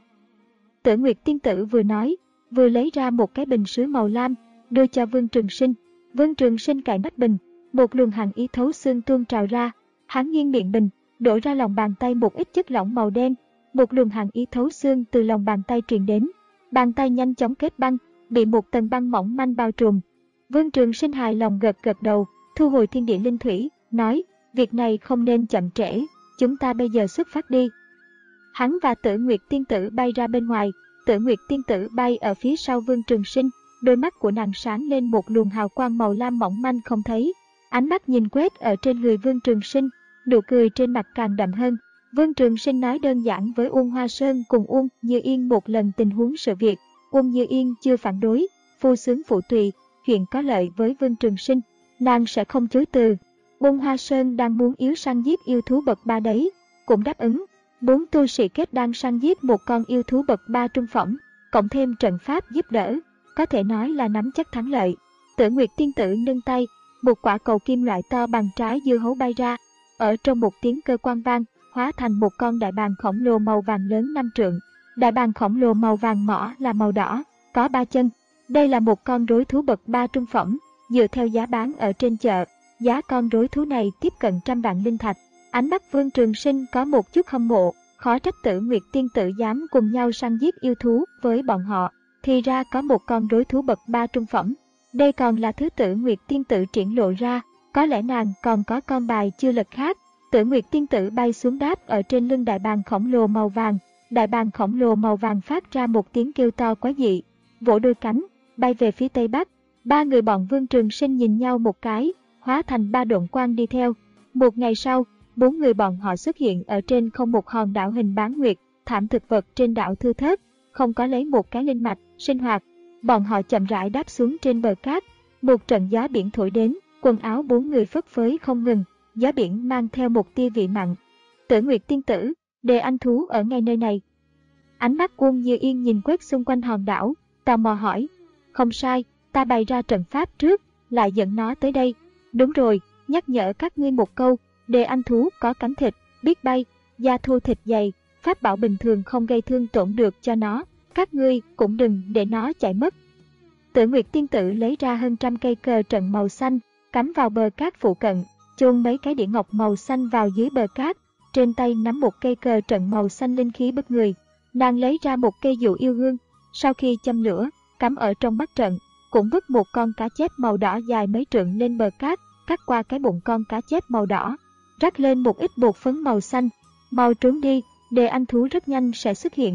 Tử Nguyệt tiên tử vừa nói, vừa lấy ra một cái bình sứ màu lam, đưa cho Vương Trường Sinh. Vương Trường Sinh cài nắp bình, một luồng hàn ý thấu xương tuôn trào ra, hắn nghiêng miệng bình, đổ ra lòng bàn tay một ít chất lỏng màu đen, một luồng hàn ý thấu xương từ lòng bàn tay truyền đến, bàn tay nhanh chóng kết băng, bị một tầng băng mỏng manh bao trùm. Vương Trường Sinh hài lòng gật gật đầu, thu hồi thiên địa linh thủy, nói, việc này không nên chậm trễ, chúng ta bây giờ xuất phát đi. Hắn và Tử Nguyệt tiên tử bay ra bên ngoài, Tử Nguyệt tiên tử bay ở phía sau Vương Trường Sinh, đôi mắt của nàng sáng lên một luồng hào quang màu lam mỏng manh không thấy, ánh mắt nhìn quét ở trên người Vương Trường Sinh, nụ cười trên mặt càng đậm hơn. Vương Trường Sinh nói đơn giản với Uông Hoa Sơn cùng Uông Như Yên một lần tình huống sự việc, Uông Như Yên chưa phản đối, phu xướng phụ tùy, chuyện có lợi với Vương Trường Sinh, nàng sẽ không chối từ. Uông Hoa Sơn đang muốn yếu săn giết yêu thú bậc ba đấy, cũng đáp ứng. Bốn tu sĩ kết đang săn giết một con yêu thú bậc ba trung phẩm, cộng thêm trận pháp giúp đỡ, có thể nói là nắm chắc thắng lợi. Tử Nguyệt tiên tử nâng tay, một quả cầu kim loại to bằng trái dưa hấu bay ra, ở trong một tiếng cơ quan vang, hóa thành một con đại bàng khổng lồ màu vàng lớn năm trượng. Đại bàng khổng lồ màu vàng mỏ là màu đỏ, có ba chân. Đây là một con rối thú bậc ba trung phẩm, dựa theo giá bán ở trên chợ, giá con rối thú này tiếp cận trăm vạn linh thạch. Ánh mắt Vương Trường Sinh có một chút hâm mộ, khó trách Tử Nguyệt tiên tử dám cùng nhau săn giết yêu thú với bọn họ, thì ra có một con rối thú bậc ba trung phẩm. Đây còn là thứ Tử Nguyệt tiên tử triển lộ ra, có lẽ nàng còn có con bài chưa lật khác. Tử Nguyệt tiên tử bay xuống đáp ở trên lưng đại bàng khổng lồ màu vàng, đại bàng khổng lồ màu vàng phát ra một tiếng kêu to quái dị, vỗ đôi cánh, bay về phía tây bắc. Ba người bọn Vương Trường Sinh nhìn nhau một cái, hóa thành ba độn quang đi theo. Một ngày sau, bốn người bọn họ xuất hiện ở trên không một hòn đảo hình bán nguyệt, thảm thực vật trên đảo thưa thớt, không có lấy một cái linh mạch sinh hoạt. Bọn họ chậm rãi đáp xuống trên bờ cát, một trận gió biển thổi đến, quần áo bốn người phất phới không ngừng, gió biển mang theo một tia vị mặn. Tử Nguyệt tiên tử, đề anh thú ở ngay nơi này. Ánh mắt Uông Như Yên nhìn quét xung quanh hòn đảo, tò mò hỏi. Không sai, ta bày ra trận pháp trước, lại dẫn nó tới đây. Đúng rồi, nhắc nhở các ngươi một câu, đề anh thú có cánh thịt, biết bay, da thô thịt dày, pháp bảo bình thường không gây thương tổn được cho nó, các ngươi cũng đừng để nó chạy mất. Tử Nguyệt tiên tử lấy ra hơn trăm cây cờ trận màu xanh, cắm vào bờ cát phụ cận, chôn mấy cái đĩa ngọc màu xanh vào dưới bờ cát, trên tay nắm một cây cờ trận màu xanh linh khí bức người. Nàng lấy ra một cây dụ yêu hương, sau khi châm lửa, cắm ở trong mắt trận, cũng vứt một con cá chép màu đỏ dài mấy trượng lên bờ cát, cắt qua cái bụng con cá chép màu đỏ, rắc lên một ít bột phấn màu xanh. Mau trốn đi, đề anh thú rất nhanh sẽ xuất hiện.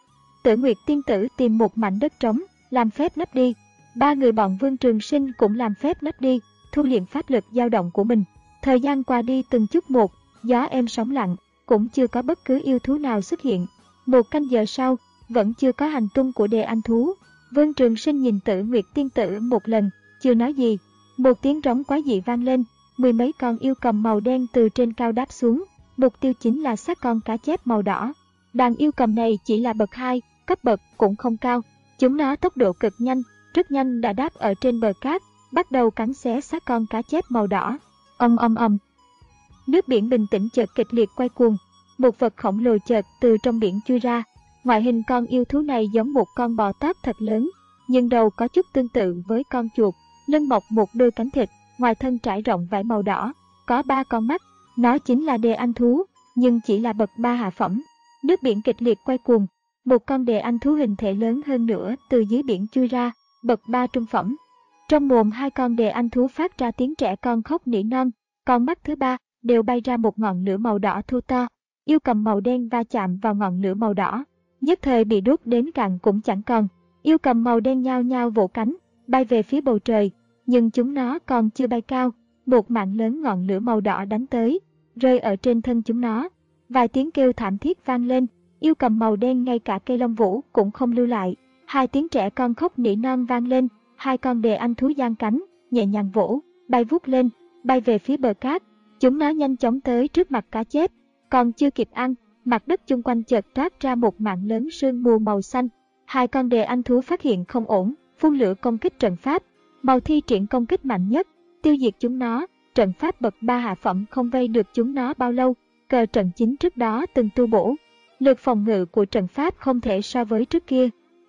Tử Nguyệt tiên tử tìm một mảnh đất trống, làm phép nấp đi. Ba người bọn Vương Trường Sinh cũng làm phép nấp đi, thu liệm pháp lực dao động của mình. Thời gian qua đi từng chút một, gió êm sóng lặng, cũng chưa có bất cứ yêu thú nào xuất hiện. Một canh giờ sau, vẫn chưa có hành tung của đề anh thú. Vương Trường Sinh nhìn Tử Nguyệt tiên tử một lần, chưa nói gì. Một tiếng rống quái dị vang lên, mười mấy con yêu cầm màu đen từ trên cao đáp xuống, mục tiêu chính là xác con cá chép màu đỏ. Đàn yêu cầm này chỉ là bậc hai, cấp bậc cũng không cao. Chúng nó tốc độ cực nhanh, rất nhanh đã đáp ở trên bờ cát, bắt đầu cắn xé xác con cá chép màu đỏ. Ầm ầm ầm. Nước biển bình tĩnh chợt kịch liệt quay cuồng, một vật khổng lồ chợt từ trong biển chui ra. Ngoại hình con yêu thú này giống một con bò tóp thật lớn, nhưng đầu có chút tương tự với con chuột, lưng mọc một đôi cánh thịt, ngoài thân trải rộng vảy màu đỏ, có ba con mắt, nó chính là đề anh thú. nhưng chỉ là bậc ba hạ phẩm. Nước biển kịch liệt quay cuồng, một con đề anh thú hình thể lớn hơn nữa từ dưới biển chui ra, bậc ba trung phẩm. Trong mồm hai con đề anh thú phát ra tiếng trẻ con khóc nỉ non, con mắt thứ ba đều bay ra một ngọn lửa màu đỏ thô to. Yêu cầm màu đen va chạm vào ngọn lửa màu đỏ, nhất thời bị đốt đến cạn cũng chẳng còn. Yêu cầm màu đen nhao nhao vỗ cánh, bay về phía bầu trời, nhưng chúng nó còn chưa bay cao, một mạng lớn ngọn lửa màu đỏ đánh tới, rơi ở trên thân chúng nó. Vài tiếng kêu thảm thiết vang lên, yêu cầm màu đen ngay cả cây lông vũ cũng không lưu lại. Hai tiếng trẻ con khóc nỉ non vang lên, hai con đề anh thú giang cánh, nhẹ nhàng vỗ, bay vút lên, bay về phía bờ cát. Chúng nó nhanh chóng tới trước mặt cá chép, còn chưa kịp ăn, mặt đất chung quanh chợt toát ra một mảng lớn sương mù màu xanh. Hai con đề anh thú phát hiện không ổn, phun lửa công kích trận pháp. Màu thi triển công kích mạnh nhất, tiêu diệt chúng nó. Trận pháp bậc ba hạ phẩm không vây được chúng nó bao lâu, cờ trận chính trước đó từng tu bổ. Lực phòng ngự của trận pháp không thể so với trước kia.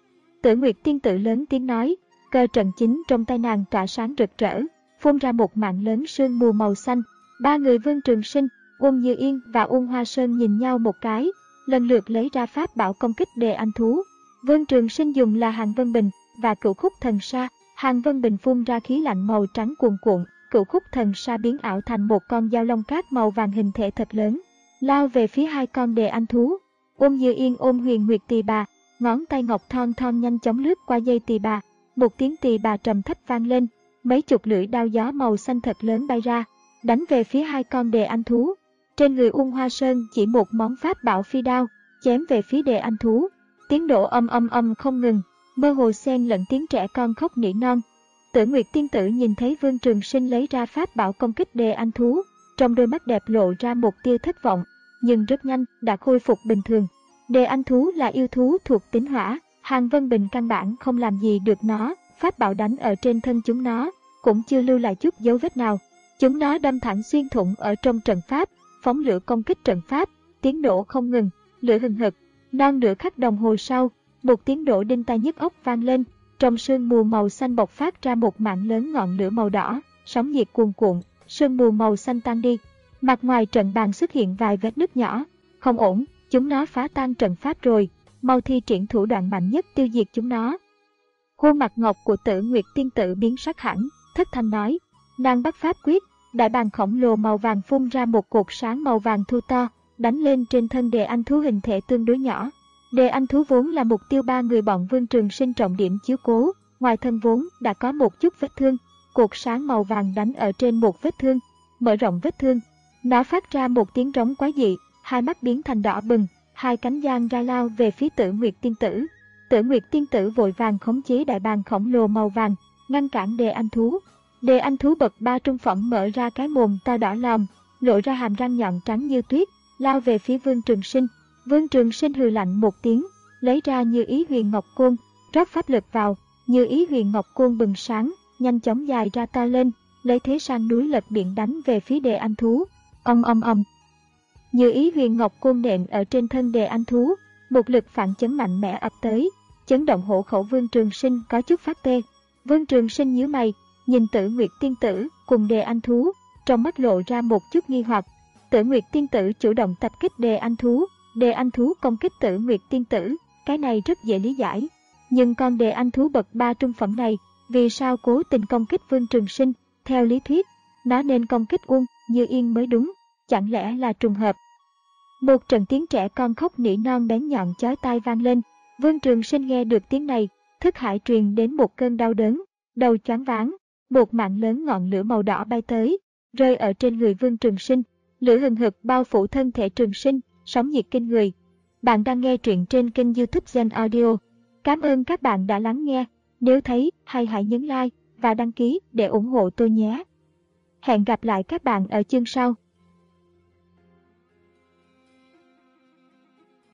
Tử Nguyệt tiên tử lớn tiếng nói, cờ trận chính trong tay nàng tỏa sáng rực rỡ, phun ra một mảng lớn sương mù màu xanh. Ba người Vương Trường Sinh, Uông Như Yên và Uông Hoa Sơn nhìn nhau một cái, lần lượt lấy ra pháp bảo công kích đề anh thú. Vương Trường Sinh dùng là Hàng Vân Bình và Cửu Khúc Thần Sa. Hàng Vân Bình phun ra khí lạnh màu trắng cuồn cuộn, Cửu Khúc Thần Sa biến ảo thành một con dao long cát màu vàng hình thể thật lớn, lao về phía hai con đề anh thú. Uông Như Yên ôm Huyền Nguyệt Tỳ Bà, ngón tay ngọc thon thon nhanh chóng lướt qua dây tỳ bà, một tiếng tỳ bà trầm thấp vang lên, mấy chục lưỡi đao gió màu xanh thật lớn bay ra, đánh về phía hai con đề anh thú. Trên người Uông Hoa Sơn chỉ một món pháp bảo phi đao, chém về phía đề anh thú. Tiếng nổ âm âm âm không ngừng, mơ hồ xen lẫn tiếng trẻ con khóc nỉ non. Tử Nguyệt tiên tử nhìn thấy Vương Trường Sinh lấy ra pháp bảo công kích đề anh thú, trong đôi mắt đẹp lộ ra một tia thất vọng, nhưng rất nhanh đã khôi phục bình thường. Đề anh thú là yêu thú thuộc tính hỏa, Hàng Vân Bình căn bản không làm gì được nó, pháp bảo đánh ở trên thân chúng nó, cũng chưa lưu lại chút dấu vết nào. Chúng nó đâm thẳng xuyên thủng ở trong trận pháp, phóng lửa công kích trận pháp, tiếng nổ không ngừng, lửa hừng hực. Non nửa khắc đồng hồ sau, một tiếng nổ đinh tai nhức óc vang lên, trong sương mù màu xanh bộc phát ra một mảng lớn ngọn lửa màu đỏ, sóng nhiệt cuồn cuộn, sương mù màu xanh tan đi. Mặt ngoài trận bàn xuất hiện vài vết nứt nhỏ, không ổn, chúng nó phá tan trận pháp rồi, mau thi triển thủ đoạn mạnh nhất tiêu diệt chúng nó. Khuôn mặt ngọc của Tử Nguyệt tiên tử biến sắc hẳn, thất thanh nói, nàng bắt pháp quyết, đại bàng khổng lồ màu vàng phun ra một cột sáng màu vàng thu to, đánh lên trên thân đề anh thú hình thể tương đối nhỏ. Đề anh thú vốn là mục tiêu ba người bọn Vương Trường Sinh trọng điểm chiếu cố, ngoài thân vốn đã có một chút vết thương, cột sáng màu vàng đánh ở trên một vết thương, mở rộng vết thương. Nó phát ra một tiếng rống quái dị, hai mắt biến thành đỏ bừng, hai cánh giang ra lao về phía Tử Nguyệt tiên tử. Tử Nguyệt tiên tử vội vàng khống chế đại bàng khổng lồ màu vàng, ngăn cản đề anh thú. Đề anh thú bậc ba trung phẩm mở ra cái mồm to đỏ lòm, lộ ra hàm răng nhọn trắng như tuyết, lao về phía Vương Trường Sinh. Vương Trường Sinh hừ lạnh một tiếng, lấy ra Như Ý Huyền Ngọc Côn, rót pháp lực vào, Như Ý Huyền Ngọc Côn bừng sáng, nhanh chóng dài ra to lên, lấy thế sang núi lật biển đánh về phía đề anh thú. Ong ong ong. Như Ý Huyền Ngọc Côn nện ở trên thân đề anh thú, một lực phản chấn mạnh mẽ ập tới, chấn động hổ khẩu Vương Trường Sinh có chút phát tê. Vương Trường Sinh nhíu mày, nhìn Tử Nguyệt tiên tử cùng đề anh thú, trong mắt lộ ra một chút nghi hoặc. Tử Nguyệt tiên tử chủ động tập kích đề anh thú, đề anh thú công kích Tử Nguyệt tiên tử, cái này rất dễ lý giải. Nhưng con đề anh thú bậc ba trung phẩm này, vì sao cố tình công kích Vương Trường Sinh? Theo lý thuyết, nó nên công kích Uông Như Yên mới đúng, chẳng lẽ là trùng hợp? Một trận tiếng trẻ con khóc nỉ non bén nhọn chói tai vang lên. Vương Trường Sinh nghe được tiếng này, thức hải truyền đến một cơn đau đớn, đầu choáng váng, một mảng lớn ngọn lửa màu đỏ bay tới, rơi ở trên người Vương Trường Sinh, lửa hừng hực bao phủ thân thể Trường Sinh, sóng nhiệt kinh người. Bạn đang nghe truyện trên kênh YouTube Gen Audio. Cảm ơn các bạn đã lắng nghe. Nếu thấy hay hãy nhấn like và đăng ký để ủng hộ tôi nhé. Hẹn gặp lại các bạn ở chương sau.